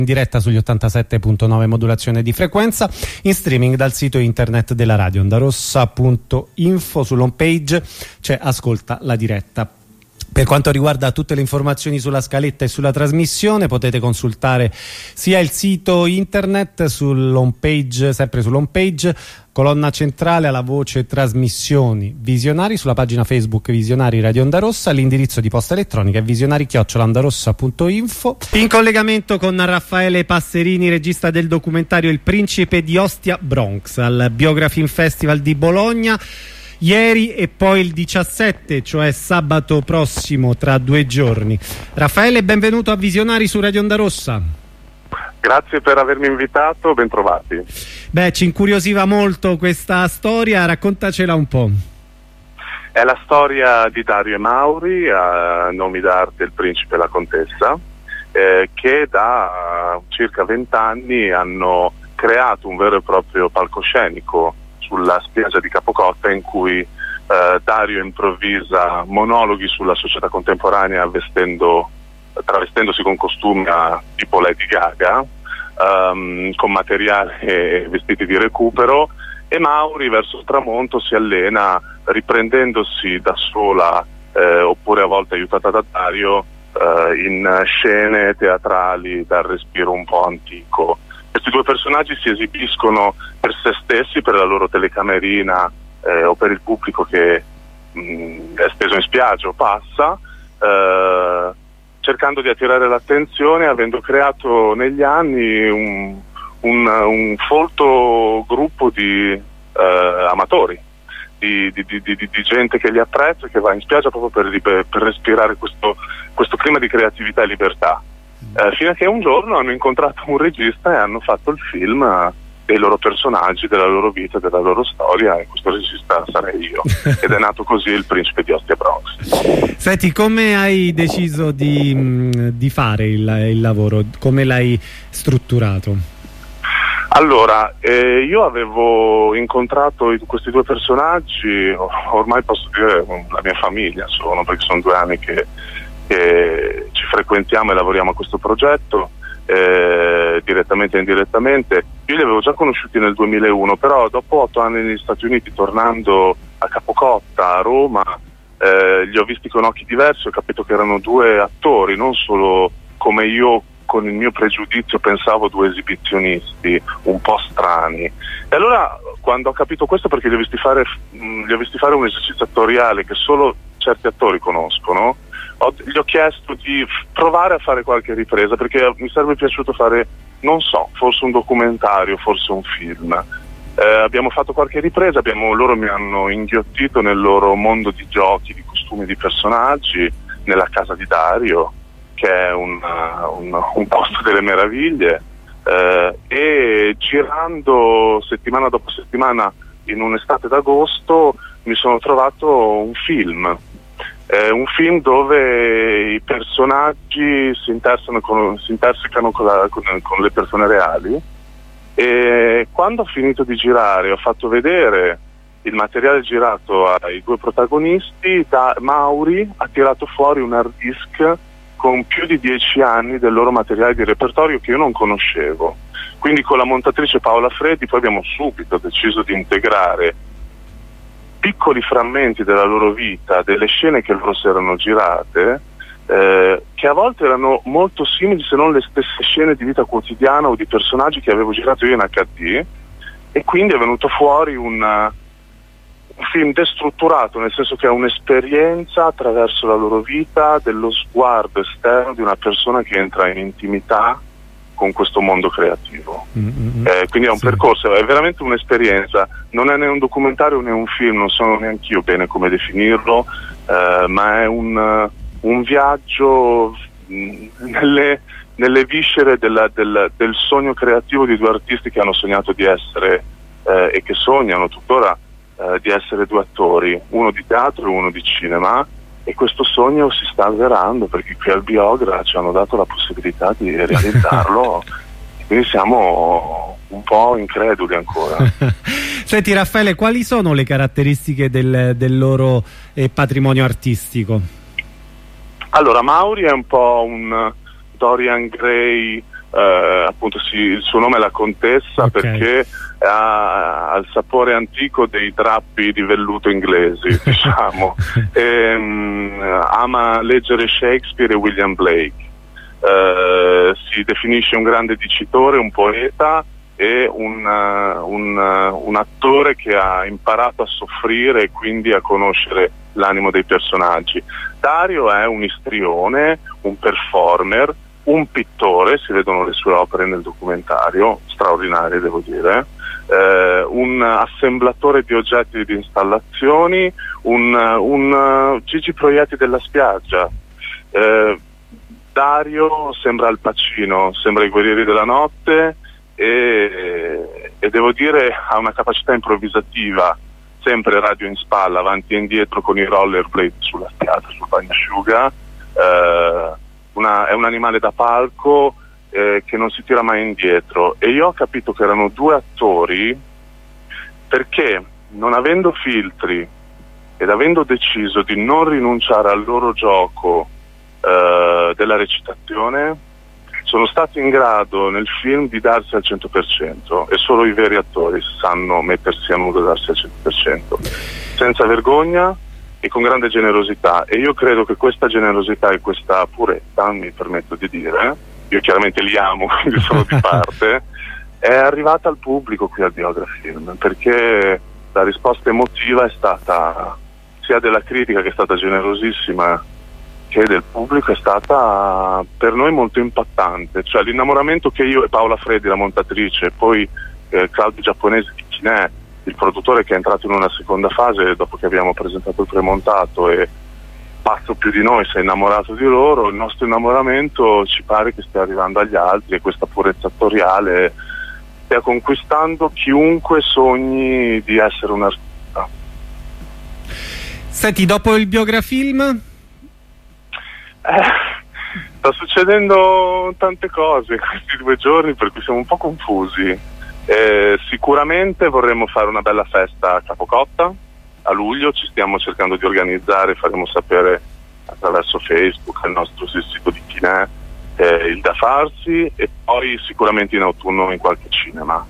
in diretta sugli 87.9 modulazione di frequenza, in streaming dal sito internet della radio ondarossa.info. sull'home page c'è Ascolta la diretta. Per quanto riguarda tutte le informazioni sulla scaletta e sulla trasmissione, potete consultare sia il sito internet sull'home page, sempre sull'home page, colonna centrale alla voce trasmissioni visionari, sulla pagina Facebook Visionari Radio Onda Rossa, l'indirizzo di posta elettronica è visionari@ondarossa.info. In collegamento con Raffaele Passerini, regista del documentario Il Principe di Ostia Bronx al Biography Festival di Bologna. Ieri e poi il 17, cioè sabato prossimo, tra 2 giorni. Raffaele, benvenuto a Visionari su Radio Onda Rossa. Grazie per avermi invitato, ben trovati. Beh, ci incuriosiva molto questa storia, raccontacela un po'. È la storia di Dario e Mauri, a nomi d'arte il principe e la contessa, che da circa 20 anni hanno creato un vero e proprio palcoscenico sulla spiaggia di Capocotta, in cui Dario improvvisa monologhi sulla società contemporanea travestendosi con costumi tipo Lady Gaga, con materiale e vestiti di recupero, e Mauri verso il tramonto si allena riprendendosi da sola oppure a volte aiutata da Dario in scene teatrali dal respiro un po' antico. Questi due personaggi si esibiscono per se stessi, per la loro telecamerina o per il pubblico che è steso in spiaggia o passa, cercando di attirare l'attenzione, avendo creato negli anni un folto gruppo di amatori, di gente che li apprezza e che va in spiaggia proprio per respirare questo clima di creatività e libertà. Fino a che un giorno hanno incontrato un regista e hanno fatto il film dei loro personaggi, della loro vita, della loro storia, e questo regista sarei io. Ed è nato così Il Principe di Ostia Bronx. Senti, come hai deciso di fare il lavoro? Come l'hai strutturato? Allora, io avevo incontrato questi due personaggi, ormai posso dire la mia famiglia sono, perché sono 2 anni che ci frequentiamo e lavoriamo a questo progetto, direttamente e indirettamente. Io li avevo già conosciuti nel 2001, però dopo 8 anni negli Stati Uniti, tornando a Capocotta, a Roma, li ho visti con occhi diversi, ho capito che erano 2 attori, non solo come io con il mio pregiudizio pensavo 2 esibizionisti un po' strani. E allora, quando ho capito questo, perché li ho visti fare un esercizio attoriale che solo certi attori conoscono, gli ho chiesto di provare a fare qualche ripresa, perché mi sarebbe piaciuto fare, non so, forse un documentario, forse un film. Abbiamo fatto qualche ripresa, loro mi hanno inghiottito nel loro mondo di giochi, di costumi, di personaggi, nella casa di Dario, che è un posto delle meraviglie, e girando settimana dopo settimana in un'estate d'agosto mi sono trovato un film dove i personaggi si intersecano con le persone reali, e quando ho finito di girare ho fatto vedere il materiale girato ai 2 protagonisti. Mauri ha tirato fuori un hard disk con più di 10 anni del loro materiale di repertorio che io non conoscevo. Quindi con la montatrice Paola Freddi poi abbiamo subito deciso di integrare piccoli frammenti della loro vita, delle scene che loro si erano girate, che a volte erano molto simili, se non le stesse scene di vita quotidiana o di personaggi che avevo girato io in HD, e quindi è venuto fuori un film destrutturato, nel senso che è un'esperienza attraverso la loro vita, dello sguardo esterno di una persona che entra in intimità con questo mondo creativo. Quindi è un percorso, è veramente un'esperienza, non è né un documentario né un film, non so neanche io bene come definirlo, ma è un viaggio nelle viscere del sogno creativo di 2 artisti che hanno sognato di essere e che sognano tuttora di essere 2 attori, uno di teatro e uno di cinema, e questo sogno si sta avverando, perché qui al Biogra ci hanno dato la possibilità di realizzarlo. Quindi siamo un po' increduli ancora. Senti Raffaele, quali sono le caratteristiche del loro patrimonio artistico? Allora, Mauri è un po' un Dorian Gray appunto il suo nome è la Contessa, perché ha il sapore antico dei drappi di velluto inglesi, diciamo. Ama leggere Shakespeare e William Blake. Si definisce un grande dicitore, un poeta e un attore che ha imparato a soffrire e quindi a conoscere l'animo dei personaggi. Dario è un istrione, un performer, un pittore, si vedono le sue opere nel documentario, straordinarie devo dire, un assemblatore di oggetti e di installazioni, un Gigi Proietti della spiaggia. Dario sembra Al Pacino, sembra i Guerrieri della Notte e devo dire ha una capacità improvvisativa, sempre radio in spalla, avanti e indietro con i rollerblade sulla spiaggia, sul bagnasciuga. È un animale da palco che non si tira mai indietro, e io ho capito che erano due attori perché, non avendo filtri ed avendo deciso di non rinunciare al loro gioco della recitazione, sono stati in grado nel film di darsi al 100%, e solo i veri attori sanno mettersi a nudo e darsi al 100%, senza vergogna e con grande generosità. E io credo che questa generosità e questa purezza, mi permetto di dire, io chiaramente li amo, quindi sono di parte, è arrivata al pubblico qui al Biografilm, perché la risposta emotiva è stata, sia della critica, che è stata generosissima, che del pubblico, è stata per noi molto impattante. Cioè l'innamoramento che io e Paola Freddi, la montatrice, e poi Claudio Giapponese di Cinè, il produttore, che è entrato in una seconda fase dopo che abbiamo presentato il premontato, e pazzo più di noi, si è innamorato di loro, il nostro innamoramento ci pare che stia arrivando agli altri, e questa purezza attoriale stia conquistando chiunque sogni di essere un artista. Senti, dopo il Biografilm? Sta succedendo tante cose questi 2 giorni, per cui siamo un po' confusi. Sicuramente vorremmo fare una bella festa a Capocotta a luglio, ci stiamo cercando di organizzare, faremo sapere attraverso Facebook, il nostro sito di Cinè, il da farsi, e poi sicuramente in autunno in qualche cinema.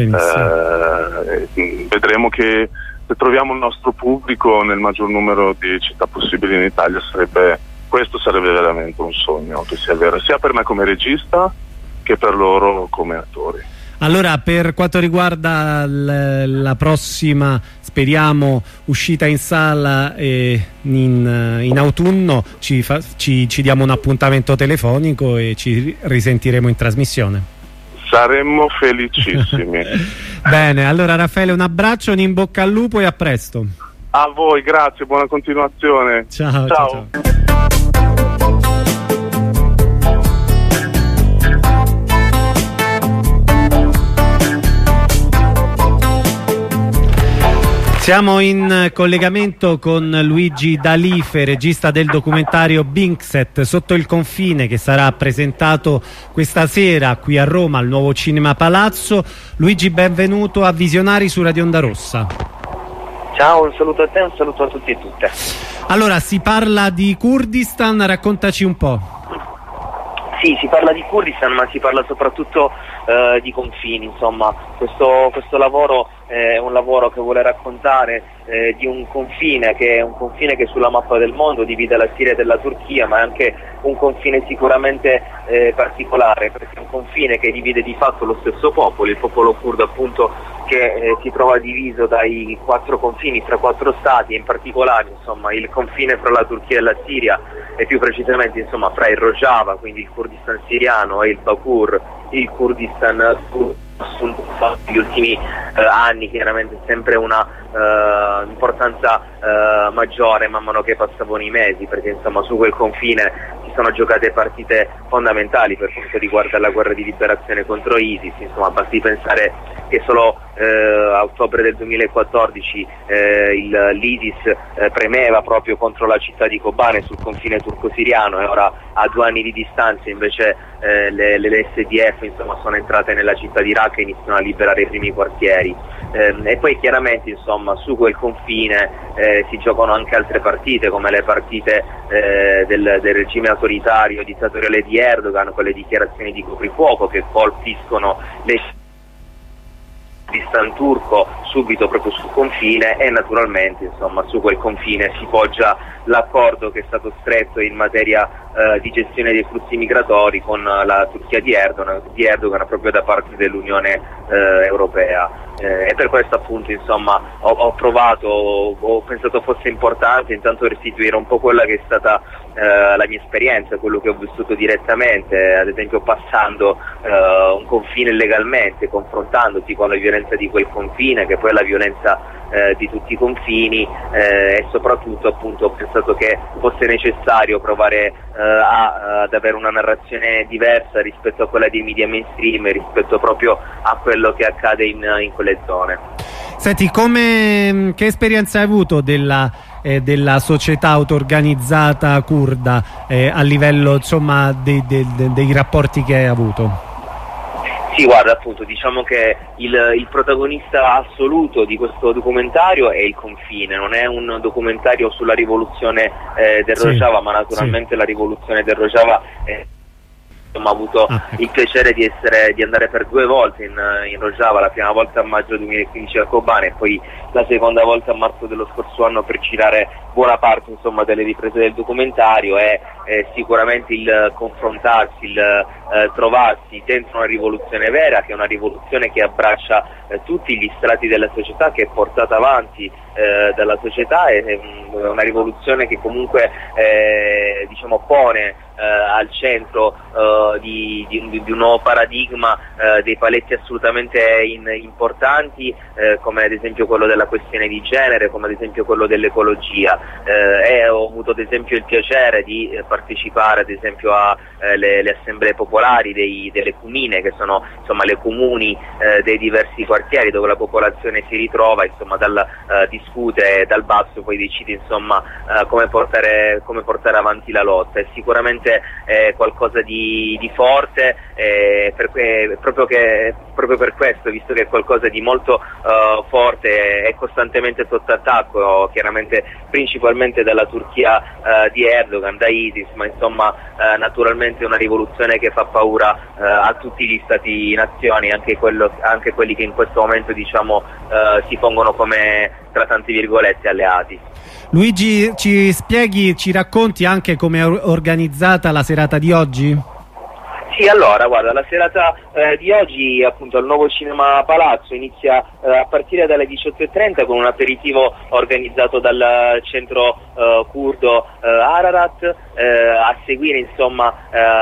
Vedremo che se troviamo il nostro pubblico nel maggior numero di città possibili in Italia, questo sarebbe veramente un sogno che sia vero, sia per me come regista che per loro come attori. Allora, per quanto riguarda la prossima, speriamo, uscita in sala in autunno, ci diamo un appuntamento telefonico e ci risentiremo in trasmissione. Saremmo felicissimi. Bene, allora Raffaele, un abbraccio, un in bocca al lupo e a presto. A voi, grazie, buona continuazione. Ciao. Ciao. Siamo in collegamento con Luigi D'Alife, regista del documentario Binkset, Sotto il confine, che sarà presentato questa sera qui a Roma al Nuovo Cinema Palazzo. Luigi, benvenuto a Visionari su Radio Onda Rossa. Ciao, un saluto a te e un saluto a tutti e tutte. Allora, si parla di Kurdistan, raccontaci un po'. Sì, si parla di Kurdistan, ma si parla soprattutto di confini, insomma. Questo lavoro è un lavoro che vuole raccontare di un confine che sulla mappa del mondo divide la Siria dalla Turchia, ma è anche un confine sicuramente particolare, perché è un confine che divide di fatto lo stesso popolo, il popolo curdo appunto, che si trova diviso dai 4 confini fra 4 stati, e in particolare insomma il confine fra la Turchia e la Siria, e più precisamente insomma fra il Rojava, quindi il Kurdistan siriano, e il Bakur, il Kurdistan negli ultimi anni chiaramente sempre una importanza maggiore man mano che passavano i mesi, perché insomma su quel confine si sono giocate partite fondamentali per quanto riguarda la guerra di liberazione contro ISIS. Insomma, basti pensare che solo a ottobre del 2014 l'ISIS premeva proprio contro la città di Kobane sul confine turco-siriano, e ora a 2 anni di distanza invece le SDF insomma sono entrate nella città di Raqqa e iniziano a liberare i primi quartieri. E poi chiaramente insomma su quel confine si giocano anche altre partite, come le partite del regime autoritario dittatoriale di Erdogan, con le dichiarazioni di coprifuoco che colpiscono le di Stan Turco subito proprio sul confine, e naturalmente insomma su quel confine si poggia l'accordo che è stato stretto in materia di gestione dei flussi migratori con la Turchia di Erdogan proprio da parte dell'Unione Europea. E per questo appunto insomma ho pensato fosse importante intanto restituire un po' quella che è stata la mia esperienza, quello che ho vissuto direttamente, ad esempio passando un confine illegalmente, confrontandosi con la violenza di quel confine, che poi è la violenza di tutti i confini, e soprattutto appunto ho pensato che fosse necessario provare ad avere una narrazione diversa rispetto a quella dei media mainstream, rispetto proprio a quello che accade in quelle zone. Senti, che esperienza hai avuto della società auto-organizzata curda a livello insomma dei rapporti che hai avuto? Sì, guarda, appunto, diciamo che il protagonista assoluto di questo documentario è il confine, non è un documentario sulla rivoluzione del Rojava, ma naturalmente la rivoluzione del Rojava ho avuto il piacere di andare per 2 volte in Rojava, la prima volta a maggio 2015 a Kobane e poi la seconda volta a marzo dello scorso anno, per girare buona parte insomma delle riprese del documentario. E sicuramente il confrontarsi, il trovarsi dentro una rivoluzione vera, che è una rivoluzione che abbraccia tutti gli strati della società, che è portata avanti dalla società, è una rivoluzione che comunque diciamo pone al centro di un nuovo paradigma dei paletti assolutamente importanti, come ad esempio quello della questione di genere, come ad esempio quello dell'ecologia, e ho avuto ad esempio il piacere di partecipare ad esempio alle assemblee popolari delle cumine, che sono insomma le comuni dei diversi quartieri dove la popolazione si ritrova, insomma discute dal basso, poi decide insomma come portare avanti la lotta. È sicuramente qualcosa di forte, proprio per questo, visto che è qualcosa di molto forte, è costantemente sotto attacco, chiaramente principalmente dalla Turchia di Erdogan, da ISIS, ma insomma naturalmente è una rivoluzione che fa paura a tutti gli stati nazioni, anche quelli che in questo momento diciamo si pongono come, tra tante virgolette, alleati. Luigi, ci racconti anche come è organizzata la serata di oggi? Sì, allora, guarda, la serata di oggi appunto al Nuovo Cinema Palazzo inizia a partire dalle 18:30 con un aperitivo organizzato dal centro curdo Ararat, a seguire insomma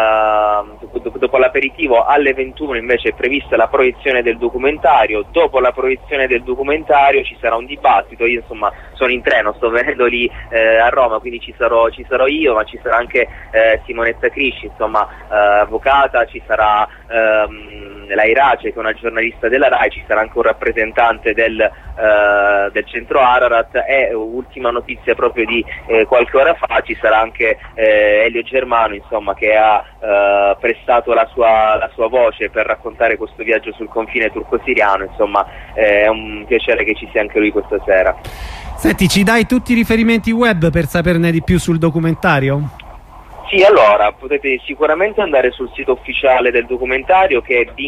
dopo l'aperitivo alle 21 invece è prevista la proiezione del documentario. Dopo la proiezione del documentario ci sarà un dibattito. Io insomma sono in treno, sto venendo lì a Roma, quindi ci sarò io, ma ci sarà anche Simonetta Crisci, insomma avvocato, ci sarà la Irace, che è una giornalista della RAI, ci sarà anche un rappresentante del centro Ararat, e ultima notizia proprio di qualche ora fa, ci sarà anche Elio Germano, insomma, che ha prestato la sua voce per raccontare questo viaggio sul confine turco-siriano. Insomma è un piacere che ci sia anche lui questa sera. Senti, ci dai tutti i riferimenti web per saperne di più sul documentario? Sì, allora, potete sicuramente andare sul sito ufficiale del documentario, che è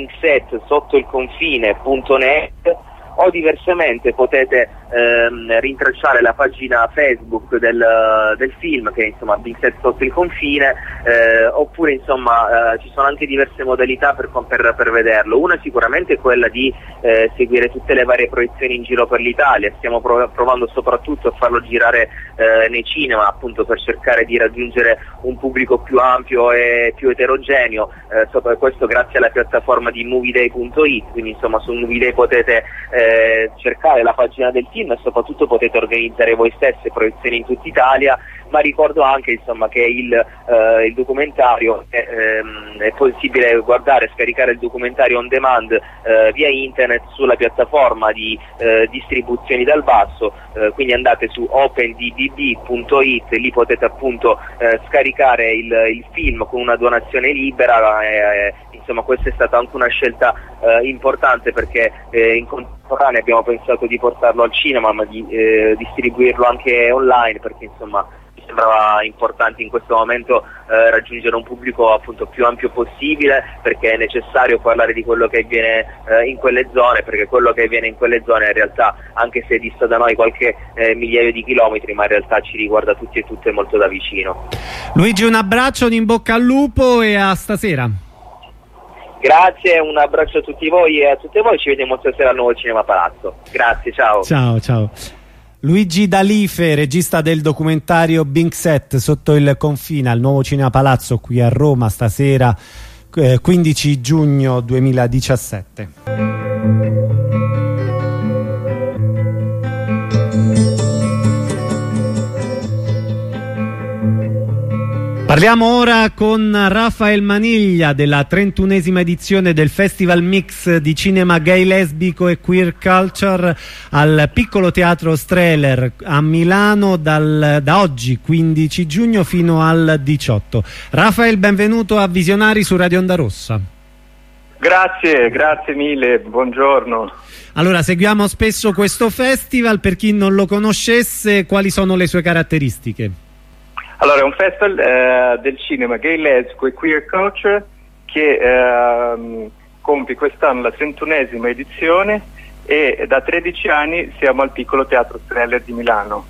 binkset.net, o diversamente potete rintracciare la pagina Facebook del film, che è insomma Binkset sotto il confine, oppure insomma ci sono anche diverse modalità per vederlo. Una sicuramente è quella di seguire tutte le varie proiezioni in giro per l'Italia. Stiamo provando soprattutto a farlo girare nei cinema, appunto per cercare di raggiungere un pubblico più ampio e più eterogeneo, questo grazie alla piattaforma di Movieday.it. Quindi insomma su Movieday potete cercare la pagina del film e soprattutto potete organizzare voi stesse proiezioni in tutta Italia, ma ricordo anche insomma che il documentario è possibile guardare e scaricare il documentario on demand via internet sulla piattaforma di distribuzioni dal basso, quindi andate su opendbb.it, lì potete appunto scaricare il film con una donazione libera. Insomma, questa è stata anche una scelta importante, perché in contemporanea abbiamo pensato di portarlo al cinema, ma di distribuirlo anche online, perché insomma mi sembrava importante in questo momento raggiungere un pubblico appunto più ampio possibile, perché è necessario parlare di quello che avviene in quelle zone, perché quello che avviene in quelle zone in realtà, anche se dista da noi qualche migliaio di chilometri, ma in realtà ci riguarda tutti e tutte molto da vicino. Luigi, un abbraccio, un in bocca al lupo e a stasera. Grazie, un abbraccio a tutti voi e a tutte voi, ci vediamo stasera al Nuovo Cinema Palazzo. Grazie, ciao. Ciao. Luigi D'Alife, regista del documentario Bing Set, Sotto il confine, al Nuovo Cinema Palazzo qui a Roma stasera, 15 giugno 2017. Parliamo ora con Rafael Maniglia della 31esima edizione del Festival Mix di cinema gay, lesbico e queer culture al Piccolo Teatro Strehler a Milano da oggi 15 giugno fino al 18. Rafael, benvenuto a Visionari su Radio Onda Rossa. Grazie mille, buongiorno. Allora, seguiamo spesso questo festival, per chi non lo conoscesse, quali sono le sue caratteristiche? Allora, è un festival del cinema gay, lesbico e queer culture che compie quest'anno la 31esima edizione e da 13 anni siamo al Piccolo Teatro Strehler di Milano.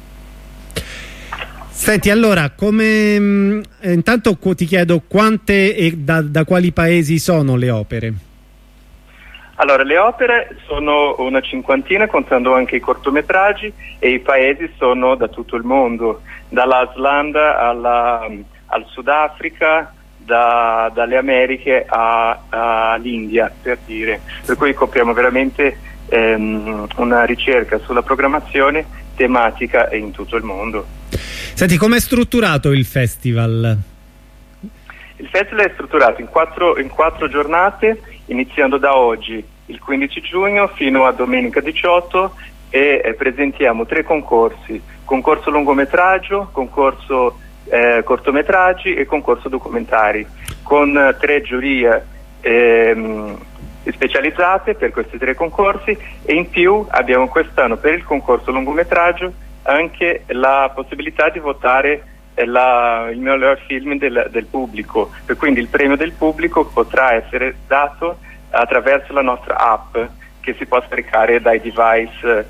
Senti, allora, intanto ti chiedo quante e da quali paesi sono le opere? Allora, le opere sono una cinquantina, contando anche i cortometraggi, e i paesi sono da tutto il mondo, dall'Islanda al Sudafrica, dalle Americhe all'India, per dire. Per cui copriamo veramente una ricerca sulla programmazione tematica in tutto il mondo. Senti, com'è strutturato il festival? Il festival è strutturato in quattro giornate, iniziando da oggi, il 15 giugno, fino a domenica 18, e presentiamo 3 concorsi: concorso lungometraggio, concorso cortometraggi e concorso documentari, con 3 giurie specializzate per questi 3 concorsi, e in più abbiamo quest'anno per il concorso lungometraggio anche la possibilità di votare il miglior film del pubblico, e quindi il premio del pubblico potrà essere dato attraverso la nostra app, che si può scaricare dai device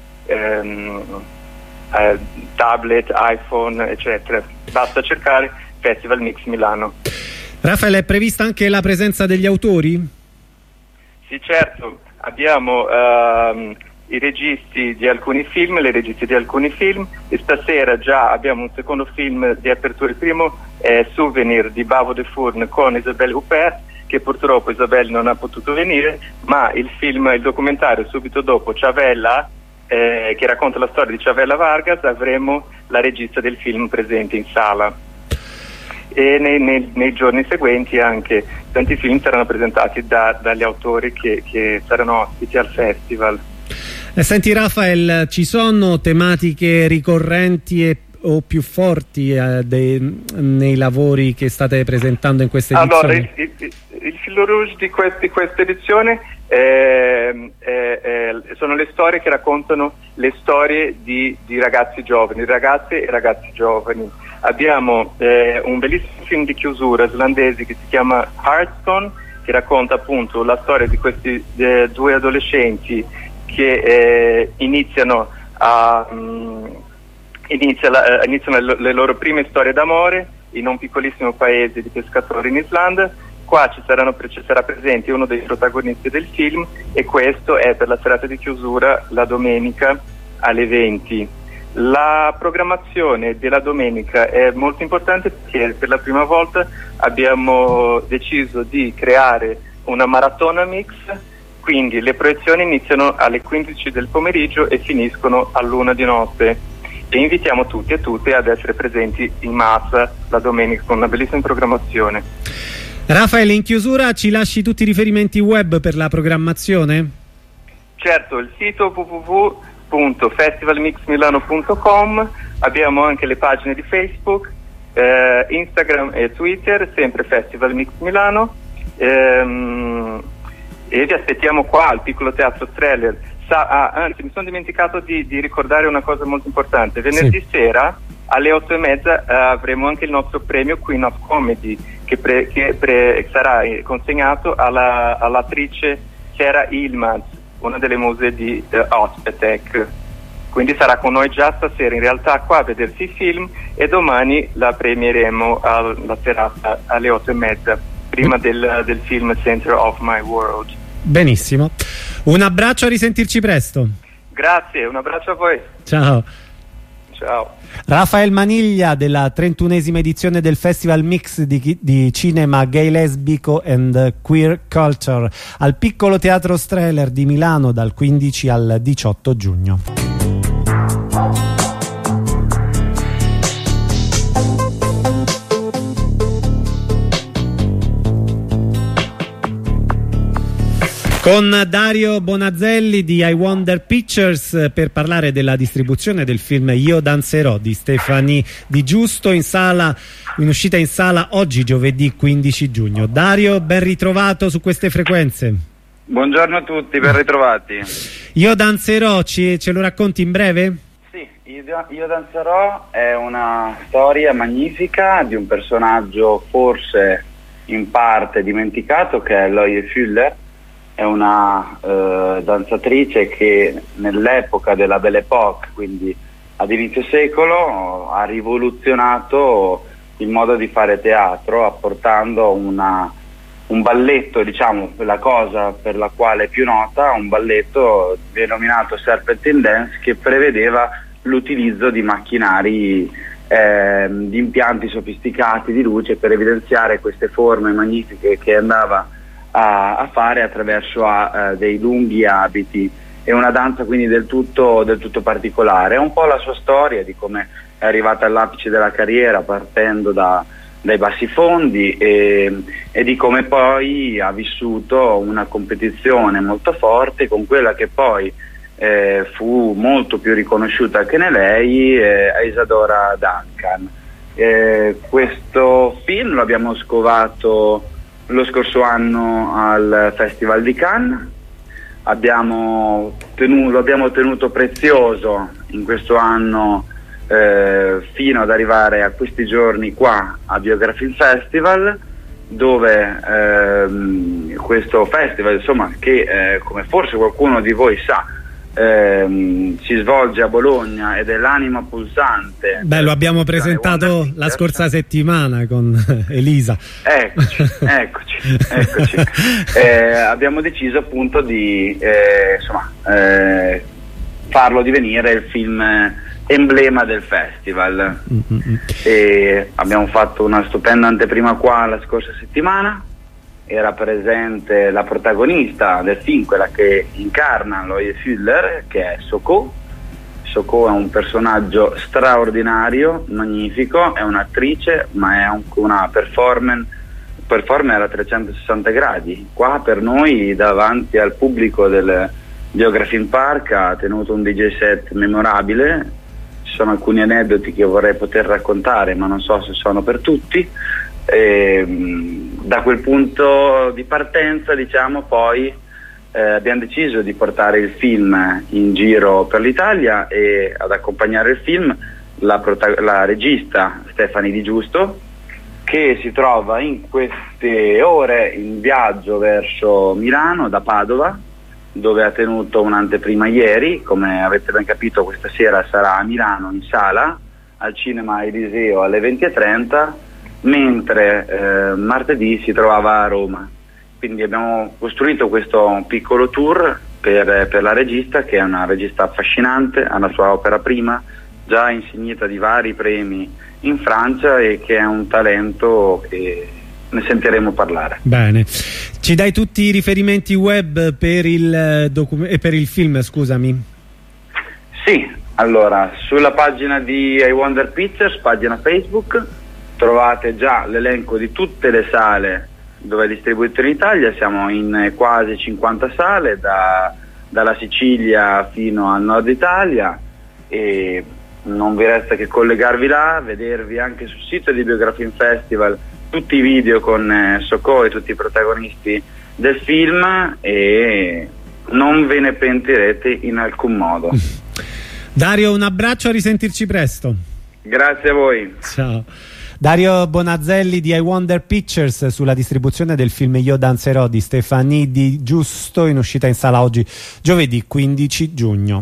tablet, iPhone, eccetera. Basta cercare Festival Mix Milano. Raffaele, è prevista anche la presenza degli autori? Sì, certo, abbiamo i registi di alcuni film, le registe di alcuni film, e stasera già abbiamo un secondo film di apertura. Il primo è Souvenir di Bavo de Fourne con Isabelle Huppert, che purtroppo Isabelle non ha potuto venire, ma il documentario subito dopo, Chavella, che racconta la storia di Chavella Vargas, avremo la regista del film presente in sala. E nei giorni seguenti anche tanti film saranno presentati dagli autori che saranno ospiti al festival. Senti Rafael, ci sono tematiche ricorrenti o più forti nei lavori che state presentando in questa edizione? Allora, il fil rouge di questa edizione sono le storie che raccontano le storie di ragazzi giovani, ragazze e ragazzi giovani. Abbiamo un bellissimo film di chiusura islandese che si chiama Hearthstone, che racconta appunto la storia di questi 2 adolescenti che iniziano le loro prime storie d'amore in un piccolissimo paese di pescatori in Islanda. Qua ci sarà presente uno dei protagonisti del film, e questo è per la serata di chiusura la domenica alle 20. La programmazione della domenica è molto importante perché per la prima volta abbiamo deciso di creare una maratona mix, quindi le proiezioni iniziano alle 15 del pomeriggio e finiscono all'1 di notte. e invitiamo tutti e tutte ad essere presenti in massa la domenica con una bellissima programmazione. Raffaele, in chiusura ci lasci tutti i riferimenti web per la programmazione? Certo, il sito www.festivalmixmilano.com, abbiamo anche le pagine di Facebook, Instagram e Twitter, sempre Festival Mix Milano, e vi aspettiamo qua al Piccolo Teatro Streller. Anzi, mi sono dimenticato di ricordare una cosa molto importante. Venerdì sera alle 8:30 avremo anche il nostro premio Queen of Comedy che sarà consegnato all'attrice Chiara Ilmaz, una delle muse di Ospetec. Quindi sarà con noi già stasera in realtà qua a vedersi il film, e domani la premieremo alla serata alle 8:30 prima del film Center of My World. Benissimo, un abbraccio, a risentirci presto. Grazie, un abbraccio a voi. Ciao. Ciao. Rafael Maniglia della 31esima edizione del Festival Mix di cinema gay, lesbico and queer culture al Piccolo Teatro Streller di Milano dal 15 al 18 giugno. Con Dario Bonazzelli di I Wonder Pictures per parlare della distribuzione del film Io danzerò di Stefani Di Giusto, in uscita in sala oggi, giovedì 15 giugno. Dario, ben ritrovato su queste frequenze. Buongiorno a tutti, ben ritrovati. Io danzerò, ce lo racconti in breve? Sì, Io danzerò è una storia magnifica di un personaggio forse in parte dimenticato, che è Loie Fuller. È una danzatrice che nell'epoca della Belle Époque, quindi ad inizio secolo, ha rivoluzionato il modo di fare teatro, apportando un balletto, diciamo, la cosa per la quale è più nota, un balletto denominato Serpentine Dance, che prevedeva l'utilizzo di macchinari, di impianti sofisticati di luce per evidenziare queste forme magnifiche che andava a fare attraverso dei lunghi abiti. È una danza quindi del tutto particolare. È un po' la sua storia di come è arrivata all'apice della carriera partendo dai bassi fondi e di come poi ha vissuto una competizione molto forte con quella che poi fu molto più riconosciuta che lei, Isadora Duncan. Questo film lo abbiamo scovato lo scorso anno al Festival di Cannes, lo abbiamo tenuto prezioso in questo anno fino ad arrivare a questi giorni qua a Biography Festival, dove questo festival, insomma, che come forse qualcuno di voi sa, si svolge a Bologna ed è l'anima pulsante. Beh, lo abbiamo presentato la scorsa settimana con Elisa. Eccoci. Abbiamo deciso appunto di farlo divenire il film emblema del festival. E abbiamo fatto una stupenda anteprima qua la scorsa settimana. Era presente la protagonista del film, quella che incarna Loie Fuller, che è Soko. Soko è un personaggio straordinario, magnifico, è un'attrice, ma è anche una performer a 360 gradi. Qua per noi, davanti al pubblico del Biography Park, ha tenuto un DJ set memorabile. Ci sono alcuni aneddoti che vorrei poter raccontare, ma non so se sono per tutti. Da quel punto di partenza, diciamo, poi abbiamo deciso di portare il film in giro per l'Italia, e ad accompagnare il film la regista Stefani Di Giusto, che si trova in queste ore in viaggio verso Milano da Padova, dove ha tenuto un'anteprima ieri. Come avete ben capito, questa sera sarà a Milano in sala al Cinema Eliseo alle 20:30, mentre martedì si trovava a Roma. Quindi abbiamo costruito questo piccolo tour per la regista, che è una regista affascinante, ha la sua opera prima già insignita di vari premi in Francia, e che è un talento che ne sentiremo parlare. Bene, ci dai tutti i riferimenti web per il film, scusami? Sì, Allora, sulla pagina di I Wonder Pictures, pagina Facebook, trovate già l'elenco di tutte le sale dove è distribuito in Italia. Siamo in quasi 50 sale, dalla Sicilia fino al nord Italia, e non vi resta che collegarvi là, vedervi anche sul sito di Biografilm Festival tutti i video con Soko e tutti i protagonisti del film, e non ve ne pentirete in alcun modo. Dario, un abbraccio, a risentirci presto. Grazie a voi. Ciao. Dario Bonazzelli di I Wonder Pictures sulla distribuzione del film Io danzerò di Stefani Di Giusto, in uscita in sala oggi giovedì 15 giugno.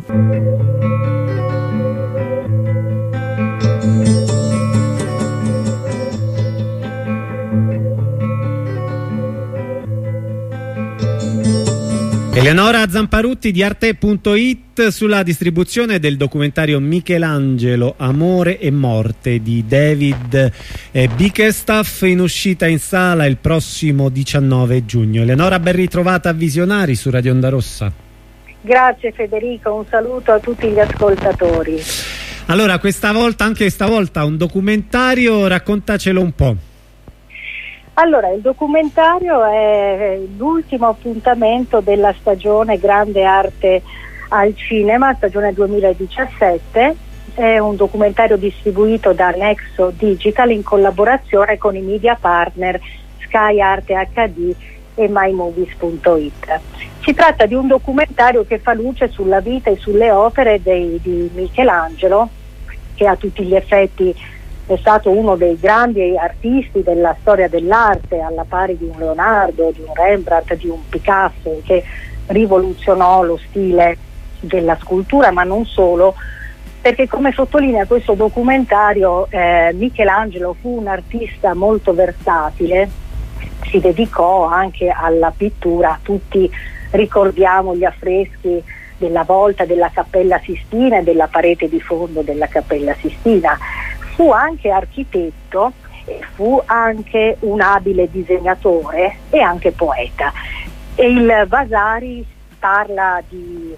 Eleonora Zamparutti di Arte.it sulla distribuzione del documentario Michelangelo, Amore e Morte di David Bickerstaff, in uscita in sala il prossimo 19 giugno. Eleonora, ben ritrovata a Visionari su Radio Onda Rossa. Grazie Federico, un saluto a tutti gli ascoltatori. Allora, anche stavolta un documentario, raccontacelo un po'. Allora, il documentario è l'ultimo appuntamento della stagione Grande Arte al Cinema, stagione 2017. È un documentario distribuito da Nexo Digital in collaborazione con i media partner Sky Arte HD e mymovies.it. Si tratta di un documentario che fa luce sulla vita e sulle opere di Michelangelo, che a tutti gli effetti è stato uno dei grandi artisti della storia dell'arte, alla pari di un Leonardo, di un Rembrandt, di un Picasso, che rivoluzionò lo stile della scultura, ma non solo, perché, come sottolinea questo documentario, Michelangelo fu un artista molto versatile, si dedicò anche alla pittura. Tutti ricordiamo gli affreschi della volta della Cappella Sistina e della parete di fondo della Cappella Sistina. Fu anche architetto e fu anche un abile disegnatore e anche poeta. E il Vasari parla di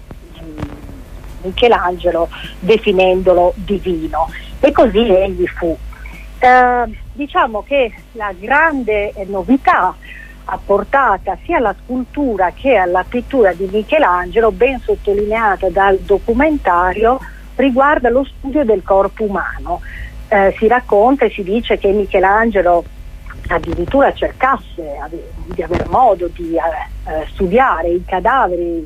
Michelangelo definendolo divino, e così egli fu. Diciamo che la grande novità apportata sia alla scultura che alla pittura di Michelangelo, ben sottolineata dal documentario, riguarda lo studio del corpo umano. Si racconta e si dice che Michelangelo addirittura cercasse di aver modo di studiare i cadaveri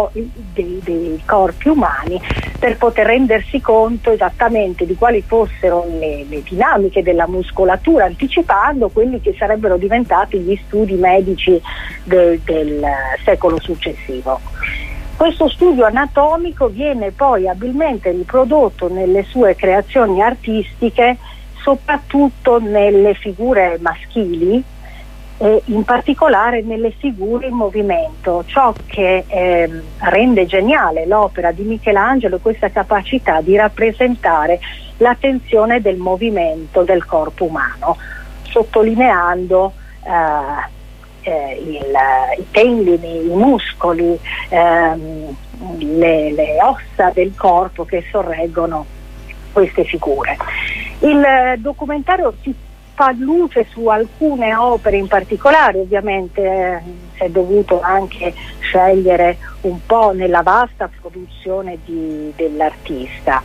dei corpi umani per poter rendersi conto esattamente di quali fossero le dinamiche della muscolatura, anticipando quelli che sarebbero diventati gli studi medici del secolo successivo. Questo studio anatomico viene poi abilmente riprodotto nelle sue creazioni artistiche, soprattutto nelle figure maschili e in particolare nelle figure in movimento. Ciò che rende geniale l'opera di Michelangelo è questa capacità di rappresentare la tensione del movimento del corpo umano, sottolineando i tendini, i muscoli, le ossa del corpo che sorreggono queste figure. Il documentario si fa luce su alcune opere in particolare, ovviamente si è dovuto anche scegliere un po' nella vasta produzione dell'artista.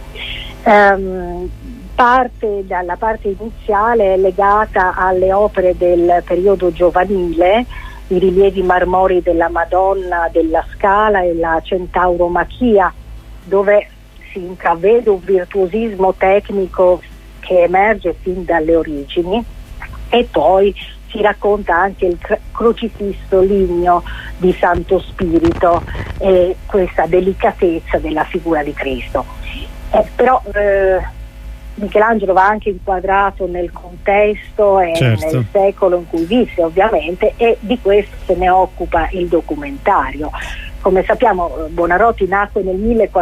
La parte iniziale è legata alle opere del periodo giovanile, i rilievi marmorei della Madonna della Scala e la Centauromachia, dove si intravede un virtuosismo tecnico che emerge fin dalle origini, e poi si racconta anche il crocifisso ligneo di Santo Spirito e questa delicatezza della figura di Cristo. Però Michelangelo va anche inquadrato nel contesto e certo, nel secolo in cui visse, ovviamente, e di questo se ne occupa il documentario. Come sappiamo, Buonarroti nacque nel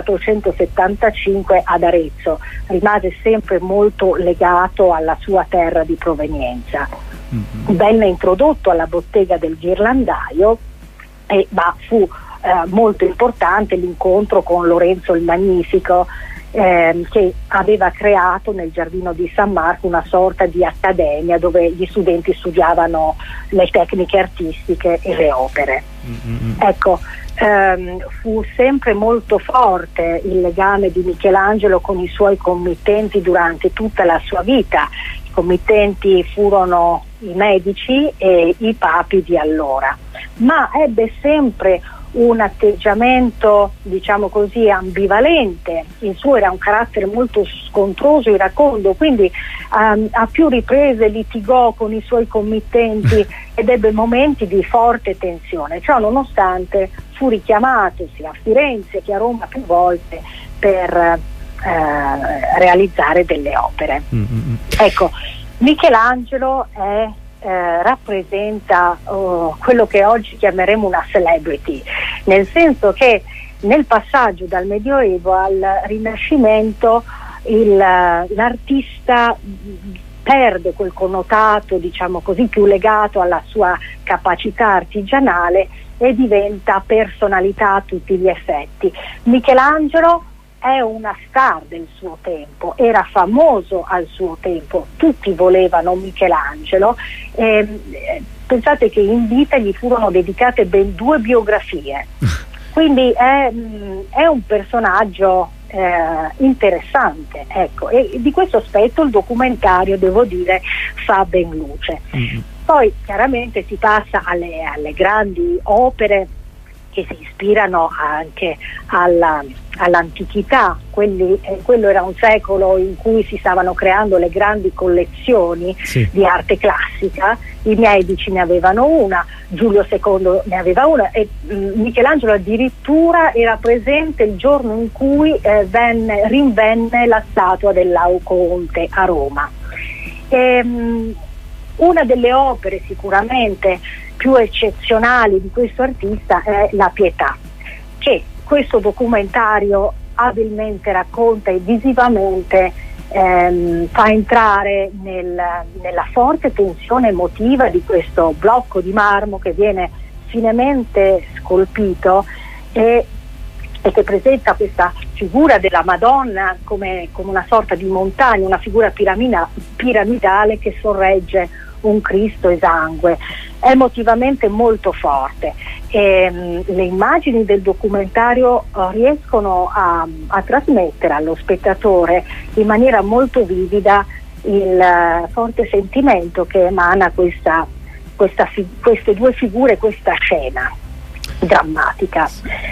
1475 ad Arezzo, rimase sempre molto legato alla sua terra di provenienza. Venne introdotto alla bottega del Ghirlandaio, ma fu molto importante l'incontro con Lorenzo il Magnifico, che aveva creato nel giardino di San Marco una sorta di accademia dove gli studenti studiavano le tecniche artistiche e le opere. Ecco, fu sempre molto forte il legame di Michelangelo con i suoi committenti durante tutta la sua vita. I committenti furono i medici e i papi di allora, ma ebbe sempre un atteggiamento, diciamo così, ambivalente. Il suo era un carattere molto scontroso e iracondo, quindi a più riprese litigò con i suoi committenti ed ebbe momenti di forte tensione. Ciò nonostante fu richiamato sia a Firenze che a Roma più volte per realizzare delle opere. Ecco, Michelangelo rappresenta quello che oggi chiameremo una celebrity, nel senso che nel passaggio dal Medioevo al Rinascimento l'artista perde quel connotato, diciamo così, più legato alla sua capacità artigianale e diventa personalità a tutti gli effetti. Michelangelo è una star del suo tempo, era famoso al suo tempo, tutti volevano Michelangelo. Pensate che in vita gli furono dedicate ben 2 biografie, quindi è un personaggio interessante, ecco, e di questo aspetto il documentario, devo dire, fa ben luce. Poi chiaramente si passa alle grandi opere che si ispirano anche all'antichità. Quello era un secolo in cui si stavano creando le grandi collezioni di arte classica. I Medici ne avevano una, Giulio II ne aveva una, e Michelangelo addirittura era presente il giorno in cui rinvenne la statua del Laocoonte a Roma. Una delle opere sicuramente più eccezionali di questo artista è La Pietà, che questo documentario abilmente racconta e visivamente fa entrare nella forte tensione emotiva di questo blocco di marmo che viene finemente scolpito e che presenta questa figura della Madonna come una sorta di montagna, una figura piramidale che sorregge un Cristo esangue. È emotivamente molto forte e le immagini del documentario riescono a trasmettere allo spettatore in maniera molto vivida il forte sentimento che emana queste 2 figure, questa scena drammatica.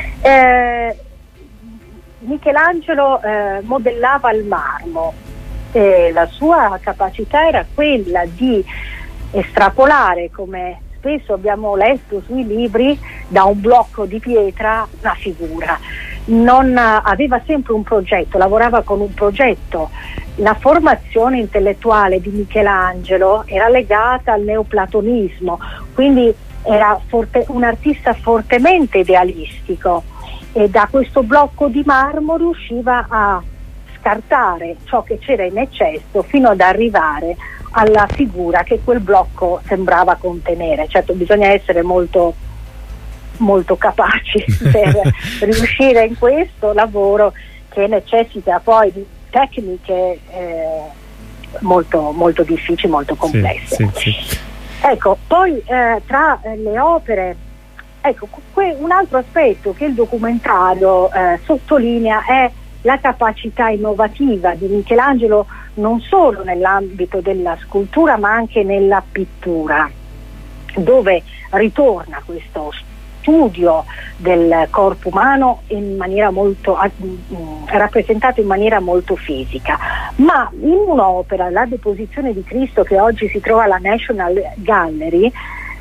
Michelangelo modellava il marmo e la sua capacità era quella di estrapolare, come spesso abbiamo letto sui libri, da un blocco di pietra una figura. Aveva sempre un progetto, lavorava con un progetto. La formazione intellettuale di Michelangelo era legata al neoplatonismo, quindi era un artista fortemente idealistico e da questo blocco di marmo riusciva a scartare ciò che c'era in eccesso fino ad arrivare alla figura che quel blocco sembrava contenere. Certo, bisogna essere molto, molto capaci per riuscire in questo lavoro che necessita poi di tecniche molto, molto difficili, molto complesse. Sì. Ecco, poi tra le opere, ecco, un altro aspetto che il documentario sottolinea è la capacità innovativa di Michelangelo non solo nell'ambito della scultura ma anche nella pittura, dove ritorna questo studio del corpo umano in maniera molto rappresentato in maniera molto fisica, ma in un'opera, La Deposizione di Cristo, che oggi si trova alla National Gallery,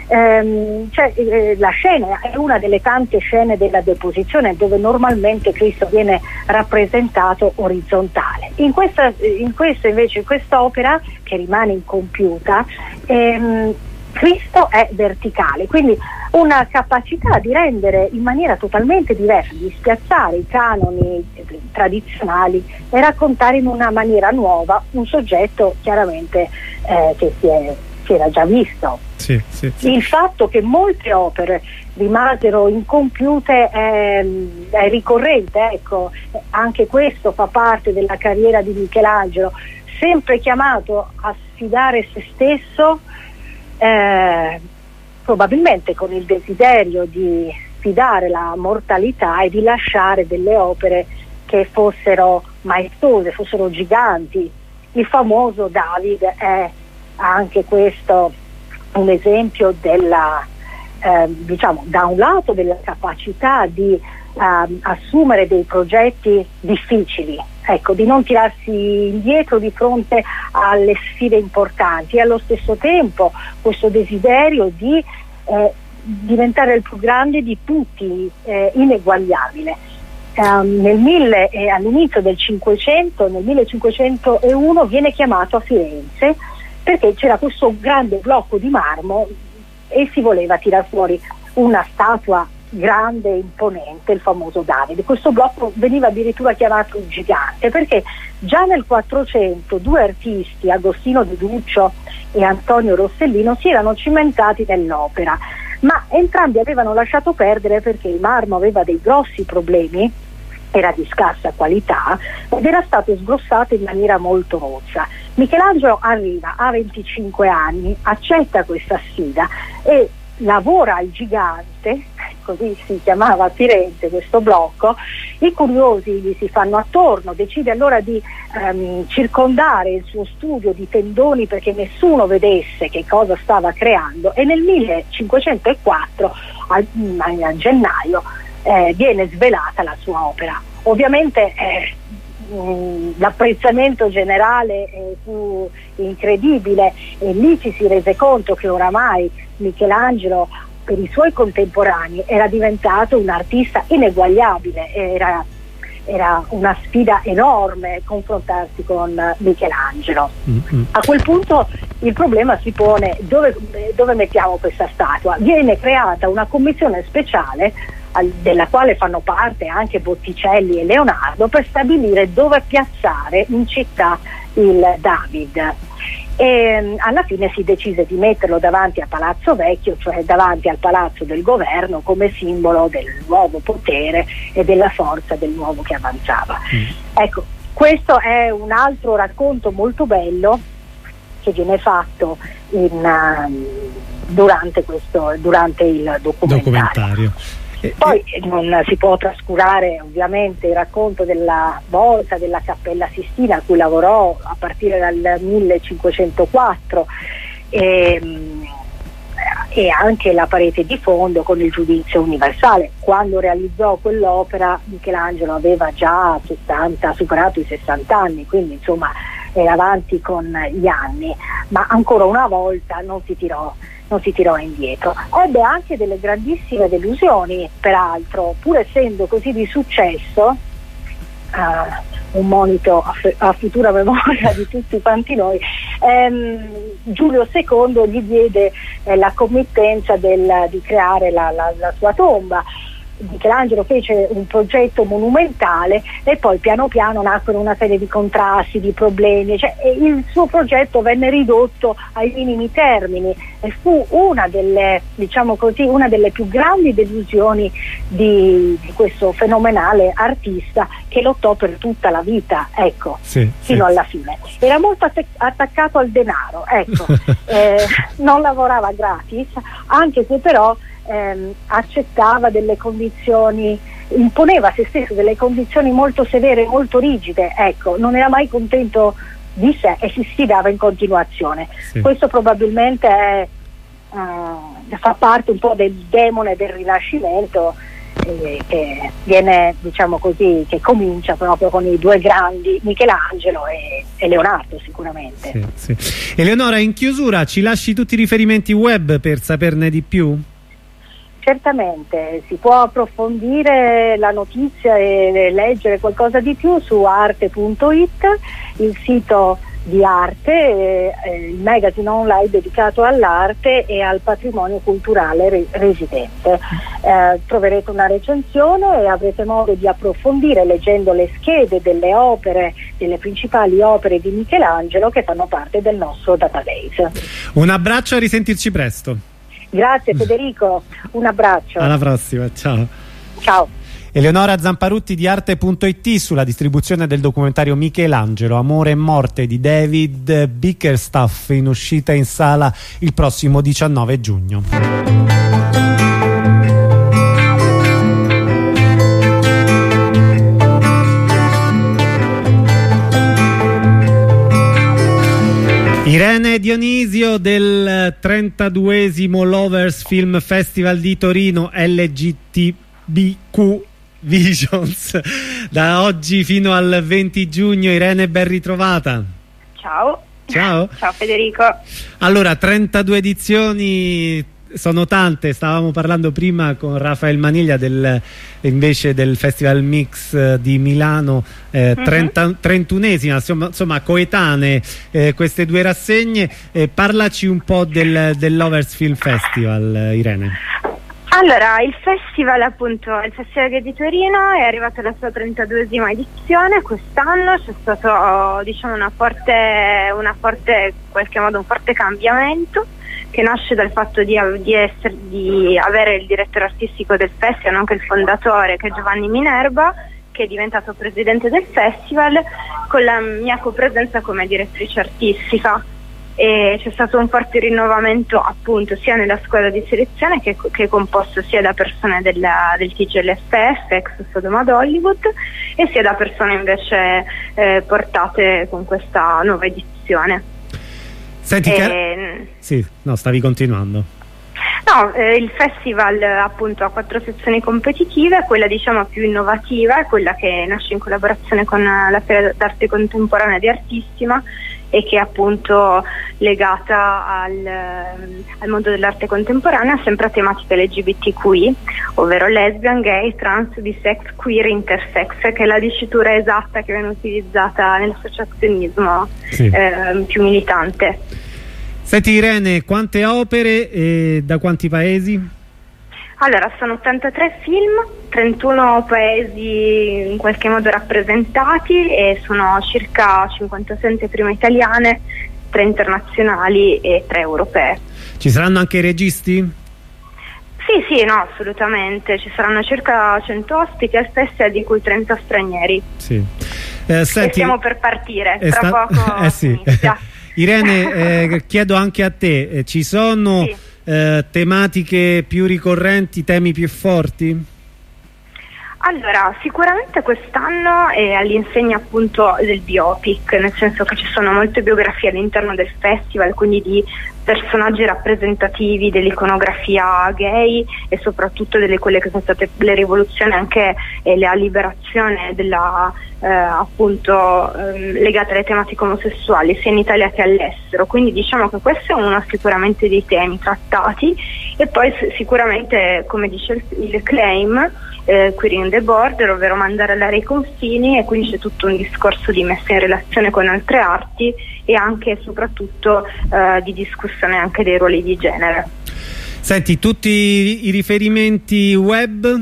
la scena è una delle tante scene della deposizione dove normalmente Cristo viene rappresentato orizzontale. In quest'opera, che rimane incompiuta, Cristo è verticale, quindi una capacità di rendere in maniera totalmente diversa, di spiazzare i canoni tradizionali e raccontare in una maniera nuova un soggetto chiaramente che si è si era già visto. Sì. Il fatto che molte opere rimasero incompiute è ricorrente, ecco, anche questo fa parte della carriera di Michelangelo, sempre chiamato a sfidare se stesso, probabilmente con il desiderio di sfidare la mortalità e di lasciare delle opere che fossero maestose, fossero giganti. Il famoso David è anche questo un esempio della, diciamo, da un lato della capacità di assumere dei progetti difficili, ecco, di non tirarsi indietro di fronte alle sfide importanti, e allo stesso tempo questo desiderio di diventare il più grande di tutti, ineguagliabile. All'inizio del 500, nel 1501, viene chiamato a Firenze perché c'era questo grande blocco di marmo e si voleva tirar fuori una statua grande e imponente, il famoso Davide. Questo blocco veniva addirittura chiamato il gigante, perché già nel 400 due artisti, Agostino De Duccio e Antonio Rossellino, si erano cimentati nell'opera, ma entrambi avevano lasciato perdere perché il marmo aveva dei grossi problemi, era di scarsa qualità ed era stato sgrossato in maniera molto rozza. Michelangelo arriva a 25 anni, accetta questa sfida e lavora al gigante, così si chiamava a Firenze questo blocco. I curiosi gli si fanno attorno, decide allora di circondare il suo studio di tendoni perché nessuno vedesse che cosa stava creando, e nel 1504 a gennaio viene svelata la sua opera. Ovviamente l'apprezzamento generale fu incredibile e lì ci si rese conto che oramai Michelangelo per i suoi contemporanei era diventato un artista ineguagliabile, era una sfida enorme confrontarsi con Michelangelo. A quel punto il problema si pone: dove mettiamo questa statua? Viene creata una commissione speciale della quale fanno parte anche Botticelli e Leonardo per stabilire dove piazzare in città il David, e alla fine si decise di metterlo davanti a Palazzo Vecchio, cioè davanti al palazzo del governo, come simbolo del nuovo potere e della forza del nuovo che avanzava. Ecco, questo è un altro racconto molto bello che viene fatto durante il documentario. Poi non si può trascurare ovviamente il racconto della volta della Cappella Sistina, a cui lavorò a partire dal 1504, e anche la parete di fondo con il Giudizio Universale. Quando realizzò quell'opera Michelangelo aveva già superato i 60 anni, quindi insomma era avanti con gli anni, ma ancora una volta non si tirò indietro. Ebbe anche delle grandissime delusioni, peraltro, pur essendo così di successo, un monito a futura memoria di tutti quanti noi. Giulio II gli diede la committenza di creare la sua tomba. Michelangelo fece un progetto monumentale e poi piano piano nacquero una serie di contrasti, di problemi, il suo progetto venne ridotto ai minimi termini e fu una delle più grandi delusioni di questo fenomenale artista, che lottò per tutta la vita, fino alla fine. Era molto attaccato al denaro, non lavorava gratis, anche se però accettava delle condizioni, imponeva a se stesso delle condizioni molto severe, molto rigide, non era mai contento di sé e si sfidava in continuazione. Questo probabilmente fa parte un po' del demone del Rinascimento, che viene, che comincia proprio con i due grandi, Michelangelo e Leonardo, sicuramente. Eleonora, in chiusura ci lasci tutti i riferimenti web per saperne di più? Certamente, si può approfondire la notizia e leggere qualcosa di più su arte.it, il sito di Arte, il magazine online dedicato all'arte e al patrimonio culturale residente. Troverete una recensione e avrete modo di approfondire leggendo le schede delle opere delle principali opere di Michelangelo che fanno parte del nostro database. Un abbraccio, a risentirci presto. Grazie Federico, un abbraccio. Alla prossima, ciao. Ciao. Eleonora Zamparutti di Arte.it sulla distribuzione del documentario Michelangelo, Amore e morte di David Bickerstaff, in uscita in sala il prossimo 19 giugno. Irene Dionisio del 32esimo Lovers Film Festival di Torino LGTBQ Visions, da oggi fino al 20 giugno. Irene, ben ritrovata. Ciao. Ciao. Ciao Federico. Allora, 32 edizioni sono tante. Stavamo parlando prima con Rafael Maniglia invece del Festival Mix di Milano, 31esima, insomma coetanee queste due rassegne. Parlaci un po' del Lovers Film Festival, Irene. Allora, il festival di Torino è arrivato alla sua 32esima edizione. Quest'anno c'è stato, diciamo, un forte in qualche modo un forte cambiamento, che nasce dal fatto di avere il direttore artistico del festival, nonché il fondatore, che è Giovanni Minerva, che è diventato presidente del festival, con la mia copresenza come direttrice artistica. E c'è stato un forte rinnovamento appunto sia nella squadra di selezione, che è composto sia da persone del TGLFF, ex Sodoma ad Hollywood, e sia da persone invece portate con questa nuova edizione. Senti, sì, no, stavi continuando. No, il festival appunto ha 4 sezioni competitive. Quella, diciamo, più innovativa è quella che nasce in collaborazione con la Fiera d'Arte Contemporanea di Artissima, e che è appunto legata al mondo dell'arte contemporanea, sempre a tematiche LGBTQI, ovvero lesbian, gay, trans, bisex, queer, intersex, che è la dicitura esatta che viene utilizzata nell'associazionismo più militante. Senti Irene, quante opere e da quanti paesi? Allora, sono 83 film, 31 paesi in qualche modo rappresentati, e sono circa 56 prime italiane, 3 internazionali e 3 europee. Ci saranno anche i registi? Sì, no, assolutamente. Ci saranno circa 100 ospiti al festival, di cui 30 stranieri. Sì. Senti, e stiamo per partire, tra poco sì. inizia. Irene, chiedo anche a te, ci sono... Sì. Tematiche più ricorrenti, temi più forti? Allora, sicuramente quest'anno è all'insegna appunto del biopic, nel senso che ci sono molte biografie all'interno del festival, quindi di personaggi rappresentativi dell'iconografia gay, e soprattutto delle quelle che sono state le rivoluzioni, anche la liberazione della appunto legate alle tematiche omosessuali, sia in Italia che all'estero. Quindi diciamo che questo è uno sicuramente dei temi trattati. E poi sicuramente, come dice il claim, Queering the Border, ovvero mandare all'aria i confini, e quindi c'è tutto un discorso di messa in relazione con altre arti, e anche e soprattutto di discussione anche dei ruoli di genere. Senti, tutti i riferimenti web?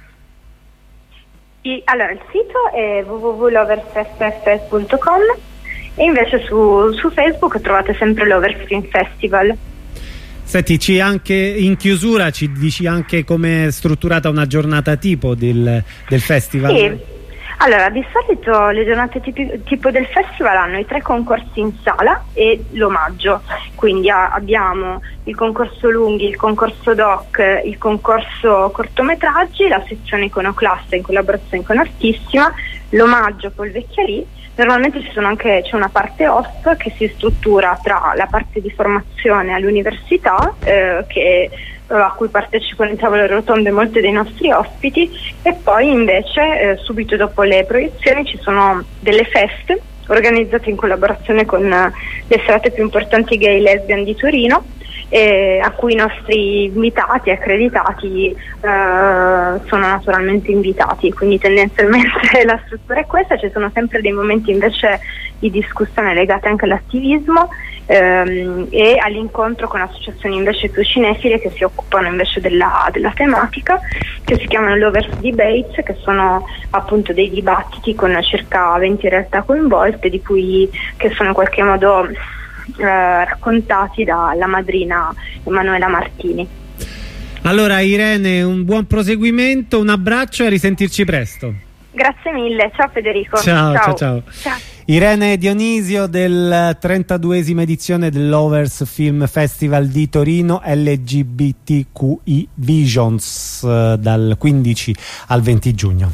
Allora, il sito è www.loversfff.com, e invece su Facebook trovate sempre Lovers Film Festival. Senti, anche in chiusura ci dici anche come è strutturata una giornata tipo del festival? Sì. Allora, di solito le giornate tipo del festival hanno i 3 concorsi in sala e l'omaggio. Quindi abbiamo il concorso lunghi, il concorso doc, il concorso cortometraggi, la sezione iconoclasta in collaborazione con Artissima, l'omaggio Paul Vecchiarì. Normalmente c'è una parte off che si struttura tra la parte di formazione all'università, a cui partecipano in tavole rotonde molti dei nostri ospiti, e poi invece subito dopo le proiezioni ci sono delle feste organizzate in collaborazione con le serate più importanti gay lesbian di Torino, a cui i nostri invitati accreditati sono naturalmente invitati, quindi tendenzialmente la struttura è questa. Ci sono sempre dei momenti invece di discussione legati anche all'attivismo e all'incontro con associazioni invece più cinefile che si occupano invece della tematica, che si chiamano Lovers Debates, che sono appunto dei dibattiti con circa 20 realtà coinvolte, che sono in qualche modo raccontati dalla madrina Emanuela Martini. Allora Irene, un buon proseguimento, un abbraccio e a risentirci presto. Grazie mille, ciao Federico. Ciao. Irene Dionisio del 32esima edizione del Lovers Film Festival di Torino, LGBTQI Visions, dal 15 al 20 giugno.